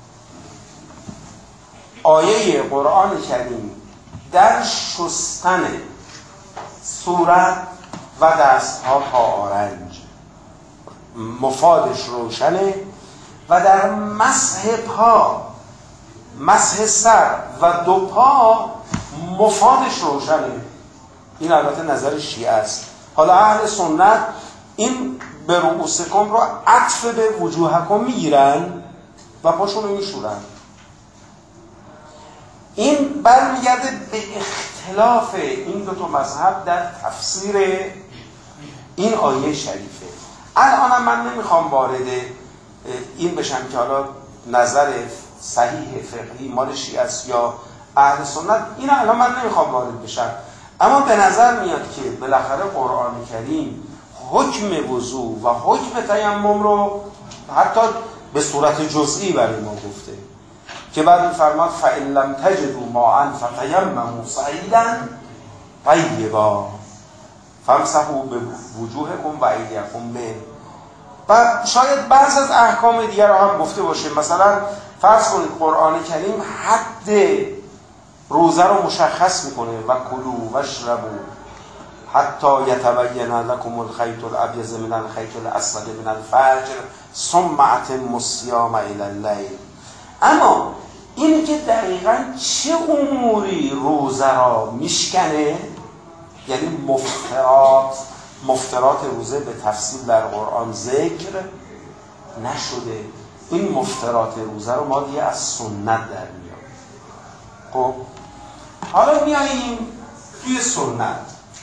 آیه قرآن کریم در شستن صورت و دستها تا آرنج مفادش روشنه و در مسح پا، مسح سر و دو پا مفادش روشنه. این البته نظر شیعه است. حالا اهل سنت این به رؤوسکم رو عطف به وجوهکم میگیرن و پاشون رو میشورن. این برمیگرده به اختلاف این دو تا مذهب در تفسیر این آیه شریفه. الان من نمیخوام وارد این بشم که حالا نظر صحیح فقهی مال شیعه است یا اهل سنت، این الان من نمیخوام وارد بشم، اما به نظر میاد که بالاخره قرآن کریم حکم وضو و حکم تیمم رو حتی به صورت جزئی برای ما گفته که بعد می‌فرماد فَإِن لَّمْ تَجِدُوا مَاءً فَتَيَمَّمُوا صَعِيدًا طَيِّبًا فَامْسَحُوا بِوُجُوهِكُمْ وَأَيْدِیَکُم مِّنْهُ. و شاید بعض از احکام دیگر رو هم گفته باشه. مثلا فرض کنید قرآن کریم حد روزه رو مشخص میکنه و کلوا واشربوا حتی یتبین لکم الخیط الابیض من الخیط الاسود من الفجر ثم اتموا الصیام الی اللیل. اما این که دقیقاً چه اموری روزه را میشکنه، یعنی مفترات مفترات روزه به تفصیل در قرآن ذکر نشده. این مفترات روزه رو ما دیگه از سنت در میاد. خب حالا میاییم توی سنت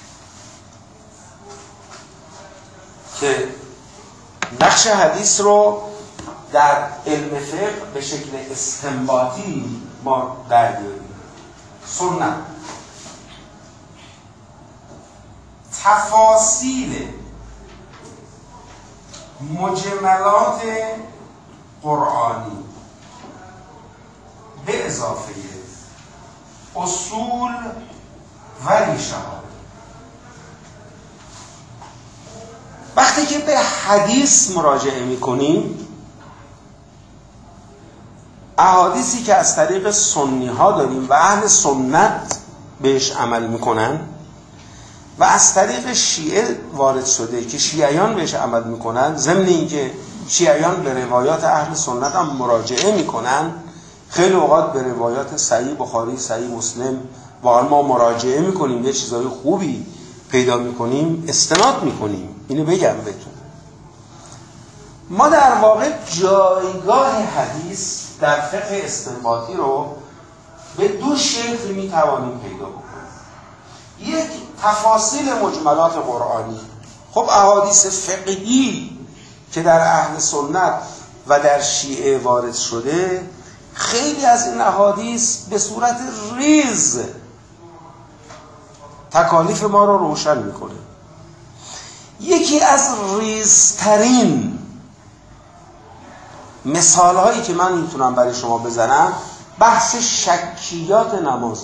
که نقش حدیث رو در علم فقه به شکل استنباطی ما در بیاریم. سنت تفاصیل مجملات قرآنی به اضافه اصول و ریشه ها. وقتی که به حدیث مراجعه میکنیم، احادیثی که از طریق سنی ها داریم و اهل سنت بهش عمل میکنن و از طریق شیعه وارد شده که شیعیان بهش عمل میکنن، ضمن اینکه شیعیان به روایات اهل سنت هم مراجعه میکنن، خیلی اوقات به روایات صحیح بخاری، صحیح مسلم واقعا ما مراجعه میکنیم، یه چیزای خوبی پیدا میکنیم، استناد میکنیم. اینو بگم بهتون، ما در واقع جایگاه حدیث در فقه استنباطی رو به دو شکل میتوانیم پیدا بکنیم. یک، تفاصیل مجملات قرآنی. خب احادیث فقهی که در اهل سنت و در شیعه وارد شده، خیلی از این احادیث به صورت ریز تکالیف ما رو روشن میکنه. یکی از ریزترین مثال هایی که من میتونم برای شما بزنم بحث شکیات نمازه.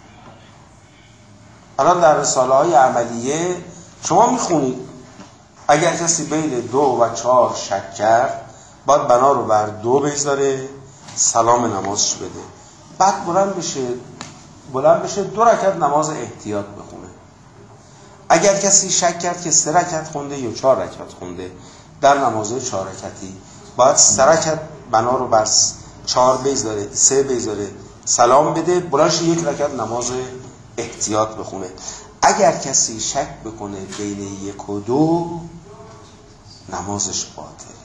الان در رساله های عملیه شما میخونید اگر کسی بین دو و چهار شک کرد، باید بنا رو بر دو بگذاره، سلام نمازش بده، بعد بلند بشه بلند بشه دو رکعت نماز احتیاط بخونه. اگر کسی شک کرد که سه رکعت خونده یا چهار رکعت خونده در نمازهای چهار رکعتی، باید سه رکعت بنا رو بر چهار بگذاره، سه بگذاره، سلام بده، بلند شه یک رکعت نماز احتیاط بخونه. اگر کسی شک بکنه بین یک و دو، نمازش باطله.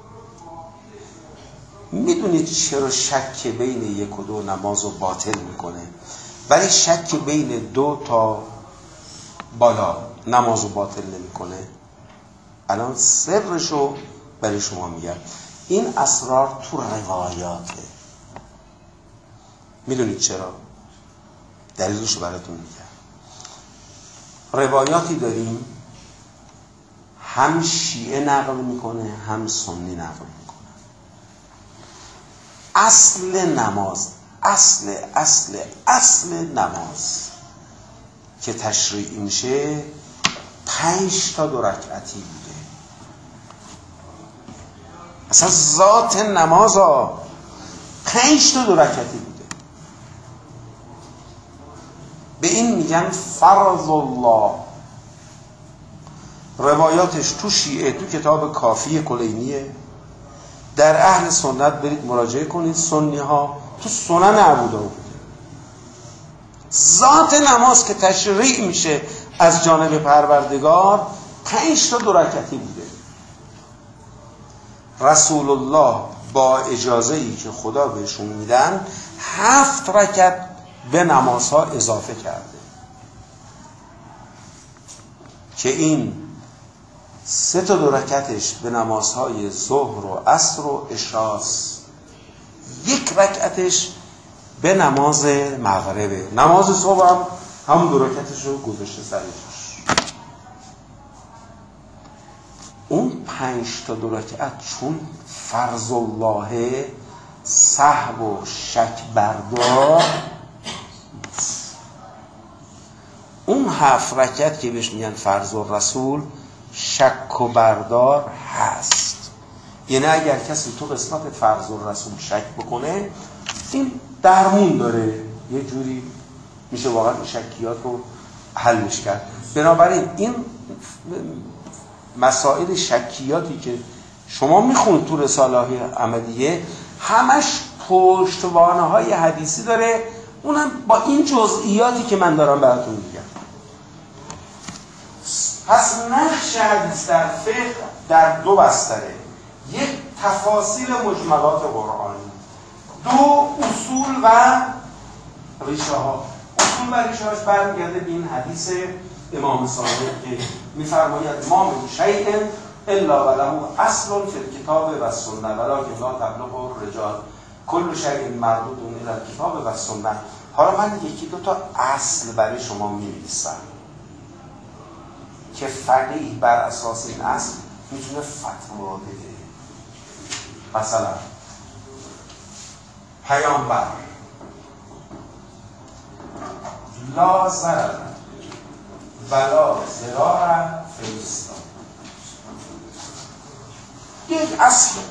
میدونید چرا شک بین یک و دو نماز رو باطل میکنه، ولی شک بین دو تا بالا نماز رو باطل نمیکنه؟ الان سرشو برای شما میگم. این اسرار تو روایاته. میدونید چرا؟ دلیلشو براتون میگم. روایاتی داریم هم شیعه نقل میکنه هم سنی نقل میکنه. اصل نماز، اصل اصل اصل نماز که تشریع میشه پنج تا دو رکعتی بوده. اصلا ذات نماز ها پنج تا دو رکعتی بوده. به این میگن فرض الله. روایاتش تو شیعه تو کتاب کافی کلینیه. در اهل سنت برید مراجعه کنید، سنی ها تو سنن ابوداود. ذات نماز که تشریع میشه از جانب پروردگار پنج تا دو رکعتی بوده. رسول الله با اجازه‌ای که خدا بهشون میدن هفت رکعت به نمازها اضافه کرده که این سه تا دو رکعتش به نمازهای ظهر و عصر و عشاست، یک رکعتش به نماز مغربه. نماز صبح هم هم دو رکعتش رو گذاشته سرش. اون پنج تا دو رکعت چون فرض الله سهو و شک بردار، اون هفت رکعت که بهش میگن فرض الرسول شک و بردار هست. یعنی اگر کسی تو قسمت فرض الرسول شک بکنه، این درمون داره، یه جوری میشه واقعا این شکیات رو حلش کرد. بنابراین این مسائل شکیاتی که شما میخونید تو رساله های احمدیه همش پشتوانه های حدیثی داره، اونم با این جزئیاتی که من دارم براتون میگم. پس نقش حدیث در فقه در دو بستره: یک تفاصیل مجملات قرآنی، دو اصول و ریشه ها. اصول و ریشه هاش برمیگرده به این حدیث امام صادق که میفرماید ما من شیء الا وله اصل فی الکتاب و السنه ولکن لا تبلغ الرجال کل شیء مردود الی الکتاب و السنه. حالا من یکی دو تا اصل برای شما می‌نویسم که فقیه بر اساس این اصل میتونه فتوا بده. مثلا پیامبر لا ضرر ولا ضرار فی الاسلام، یک اصله،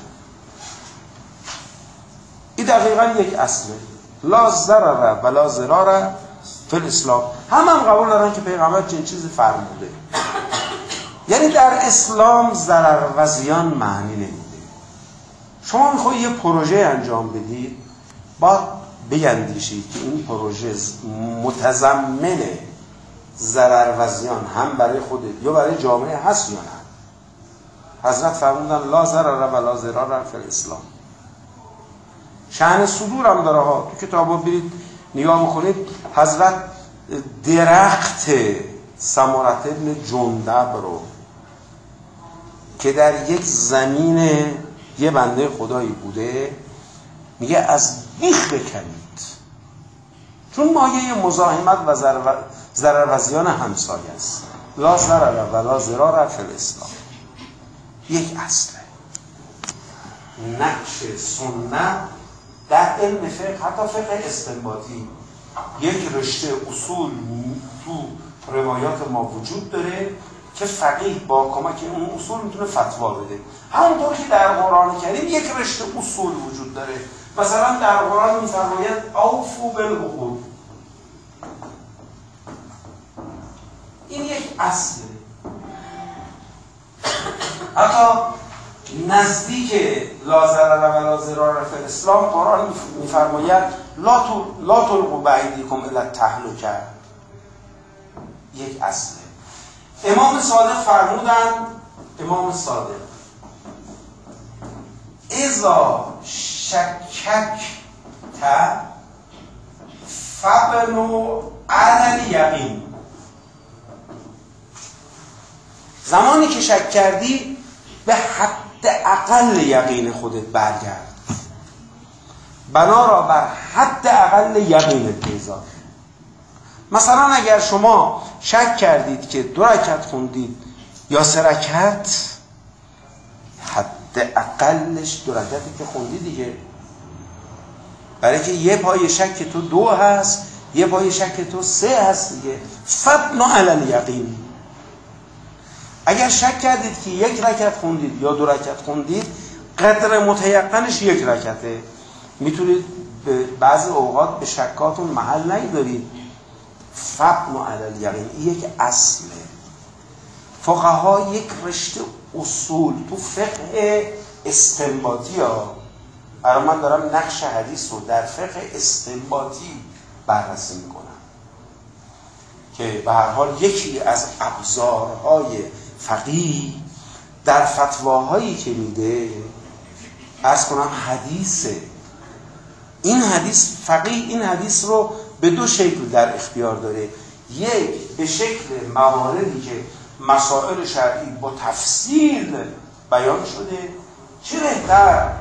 این دقیقا یک اصله، لا ضرر ولا ضرار فی الاسلام. هم هم قبول دارن که پیغمبر چنین چیزی فرموده. یعنی در اسلام ضرر و زیان معنی نمیده. شما میخواید یه پروژه انجام بدید، باید بیندیشید که این پروژه متضمن ضرر و زیان هم برای خودت یا برای جامعه هست یا نه. حضرت فرمودن لا ضرر ولا ضرار فی الاسلام. شأن صدور هم داره ها، تو کتابا برید نگاه میکنید، حضرت درخت سمرة ابن جندب رو که در یک زمین یه بنده خدایی بوده، میگه از بیخ بکنید، چون مایه مزاحمت و ضرر و زیان همسایه است. لا ضرر ولا ضرار فی الاسلام یک اصله. نقش سنت در علم فقه، حتی فقه استنباطی، یک رشته اصول تو روایات ما وجود داره که فقیه با کمک اون اصول میتونه فتوا بده. همونطور که در قرآن کریم یک رشته اصول وجود داره. مثلا در قرآن میفرماید اوفوا بالعقود، این یک اصله. حتی نزدیک لا ضرر ولا ضرار فی الاسلام قرآن میفرماید لا لا تلقوا بایدیکم الی التهلکه، یک اصله. امام صادق فرمودن، امام صادق اذا شکک تا فبنو علی الیقین، زمانی که شک کردی به حد اقل یقین خودت برگرد، بنا را بر حد اقل یقینت بذار. مثلا اگر شما شک کردید که دو رکعت خوندید یا سه رکعت، حد اقلش دو رکعتی که خوندید دیگه، برای که یه پای شک تو دو هست، یه پای شک تو سه هست دیگه. فبنو علی الیقین. اگر شک کردید که یک رکعت خوندید یا دو رکعت خوندید، قدر متیقنش یک رکعته. میتونید به بعضی اوقات به شکاتون محل ندارید. فبنو علی الیقین، این یک اصله. فقها یک رشته اصول تو فقه استنباطی ها، برای من دارم نقش حدیث رو در فقه استنباطی بررسی میکنم که به هر حال یکی از ابزارهای فقیه در فتواهایی که میده، عرض کنم حدیثه. این حدیث فقیه این حدیث رو به دو شکل در اختیار داره. یک به شکل مواردی که مسائل شرعی با تفصیل بیان شده، چه بهتر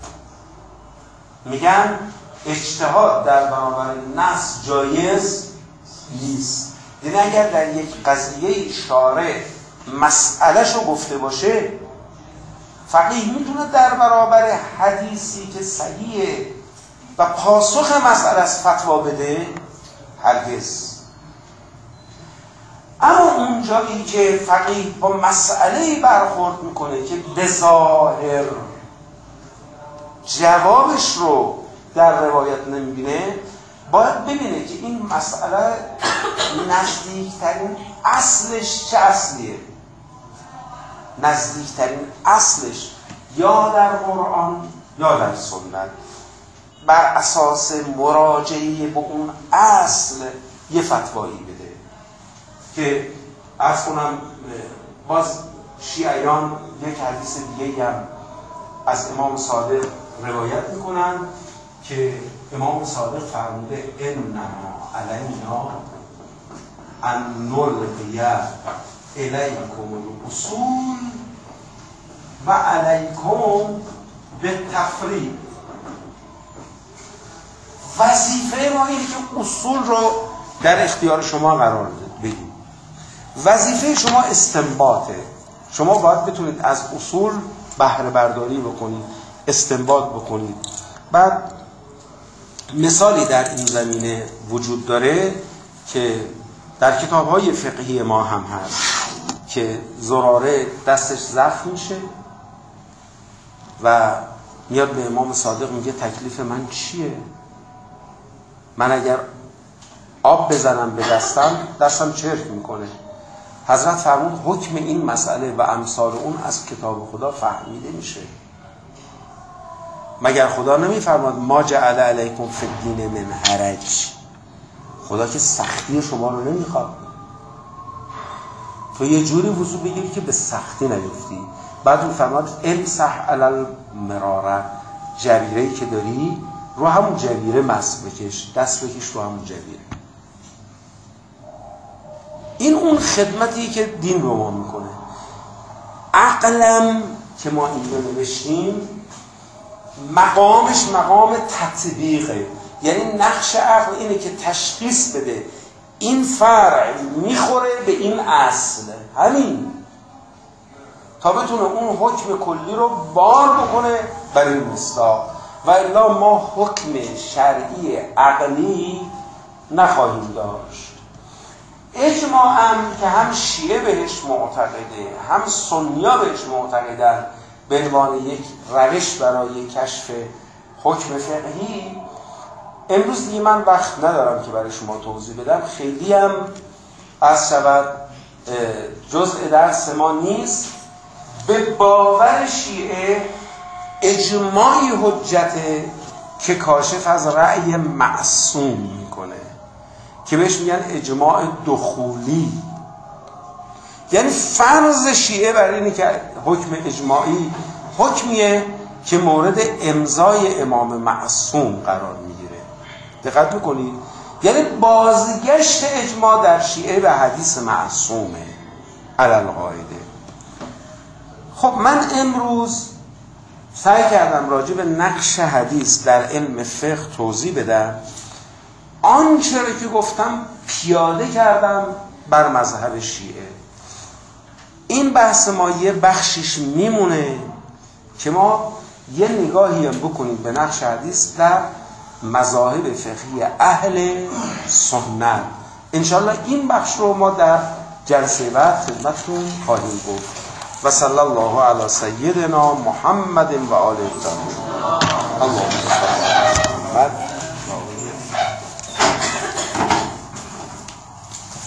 میگن اجتهاد در برابر نص جایز نیست. یعنی اگر در یک قضیه شارع مسئله‌شو گفته باشه، فقیه میتونه در برابر حدیثی که صحیحه و پاسخ مسئله از فتوا بده؟ هرگز. اما اونجایی که فقیه با مسئله برخورد میکنه که به ظاهر جوابش رو در روایت نمیبینه، باید ببینه که این مسئله نزدیکترین اصلش چه اصلیه. نزدیکترین اصلش یا در قرآن یا در سنت، بر اساس مراجعه به اون اصل یه فتوایی بده. که عرض کنم باز شیعیان یک حدیث دیگه هم از امام صادق روایت میکنن که امام صادق فرموده انما علینا ان نلقی الیکم الاصول و علیکم بالتفریق. وظیفه ما اینه که اصول رو در اختیار شما قرار بدیم. وظیفه شما استنباطه. شما باید بتونید از اصول بهره برداری بکنید، استنباط بکنید. بعد مثالی در این زمینه وجود داره که در کتاب‌های فقهی ما هم هست که زراره دستش زخم میشه و میاد به امام صادق میگه تکلیف من چیه؟ من اگر آب بزنم به دستم دستم چرک میکنه. حضرت فرمود حکم این مسئله و امثال اون از کتاب خدا فهمیده میشه. مگر خدا نمیفرماد ما جعل علیکم فی الدین من حرج؟ خدا که سختی شما رو نمیخواد. تو یه جوری وضو بگیری که به سختی نیفتی. بعد میفرماد امسح علی المراره، جبیره‌ای که داری رو همون جبیره مسح بکش، دست بکش رو همون جبیره. این اون خدمتی که دین رو ما میکنه. عقلم که ما این رو نوشتیم مقامش مقام تطبیقه. یعنی نقش عقل اینه که تشخیص بده این فرع میخوره به این اصل، همین، تا بتونه اون حکم کلی رو بار بکنه بر این مصداق. و الا ما حکم شرعی عقلی نخواهیم داشت. اجماعاً که هم شیعه بهش معتقده هم سنی‌ها بهش معتقدن به عنوان یک روش برای کشف حکم فقهی. امروز دیگه من وقت ندارم که برای شما توضیح بدم، خیلی هم از شود جزء درس ما نیست. به باور شیعه اجماعی حجته که کاشف از رأی معصوم میکنه که بهش میگن اجماع دخولی. یعنی فرض شیعه برای اینه که حکم اجماعی حکمیه که مورد امضای امام معصوم قرار میگیره. دقت میکنید؟ یعنی بازگشت اجماع در شیعه به حدیث معصومه علی القاعده. خب من امروز سعی کردم راجع به نقش حدیث در علم فقه توضیح بدم. آنچه را که گفتم پیاده کردم بر مذهب شیعه. این بحث ما یه بخشش میمونه که ما یه نگاهی هم بکنیم به نقش حدیث در مذاهب فقهی اهل سنت. انشالله این بخش رو ما در جلسه بعد خدمتتون خواهیم گفت. و صلی الله علی سیدنا محمد و آله الطاهرین. اللهم صل علی محمد.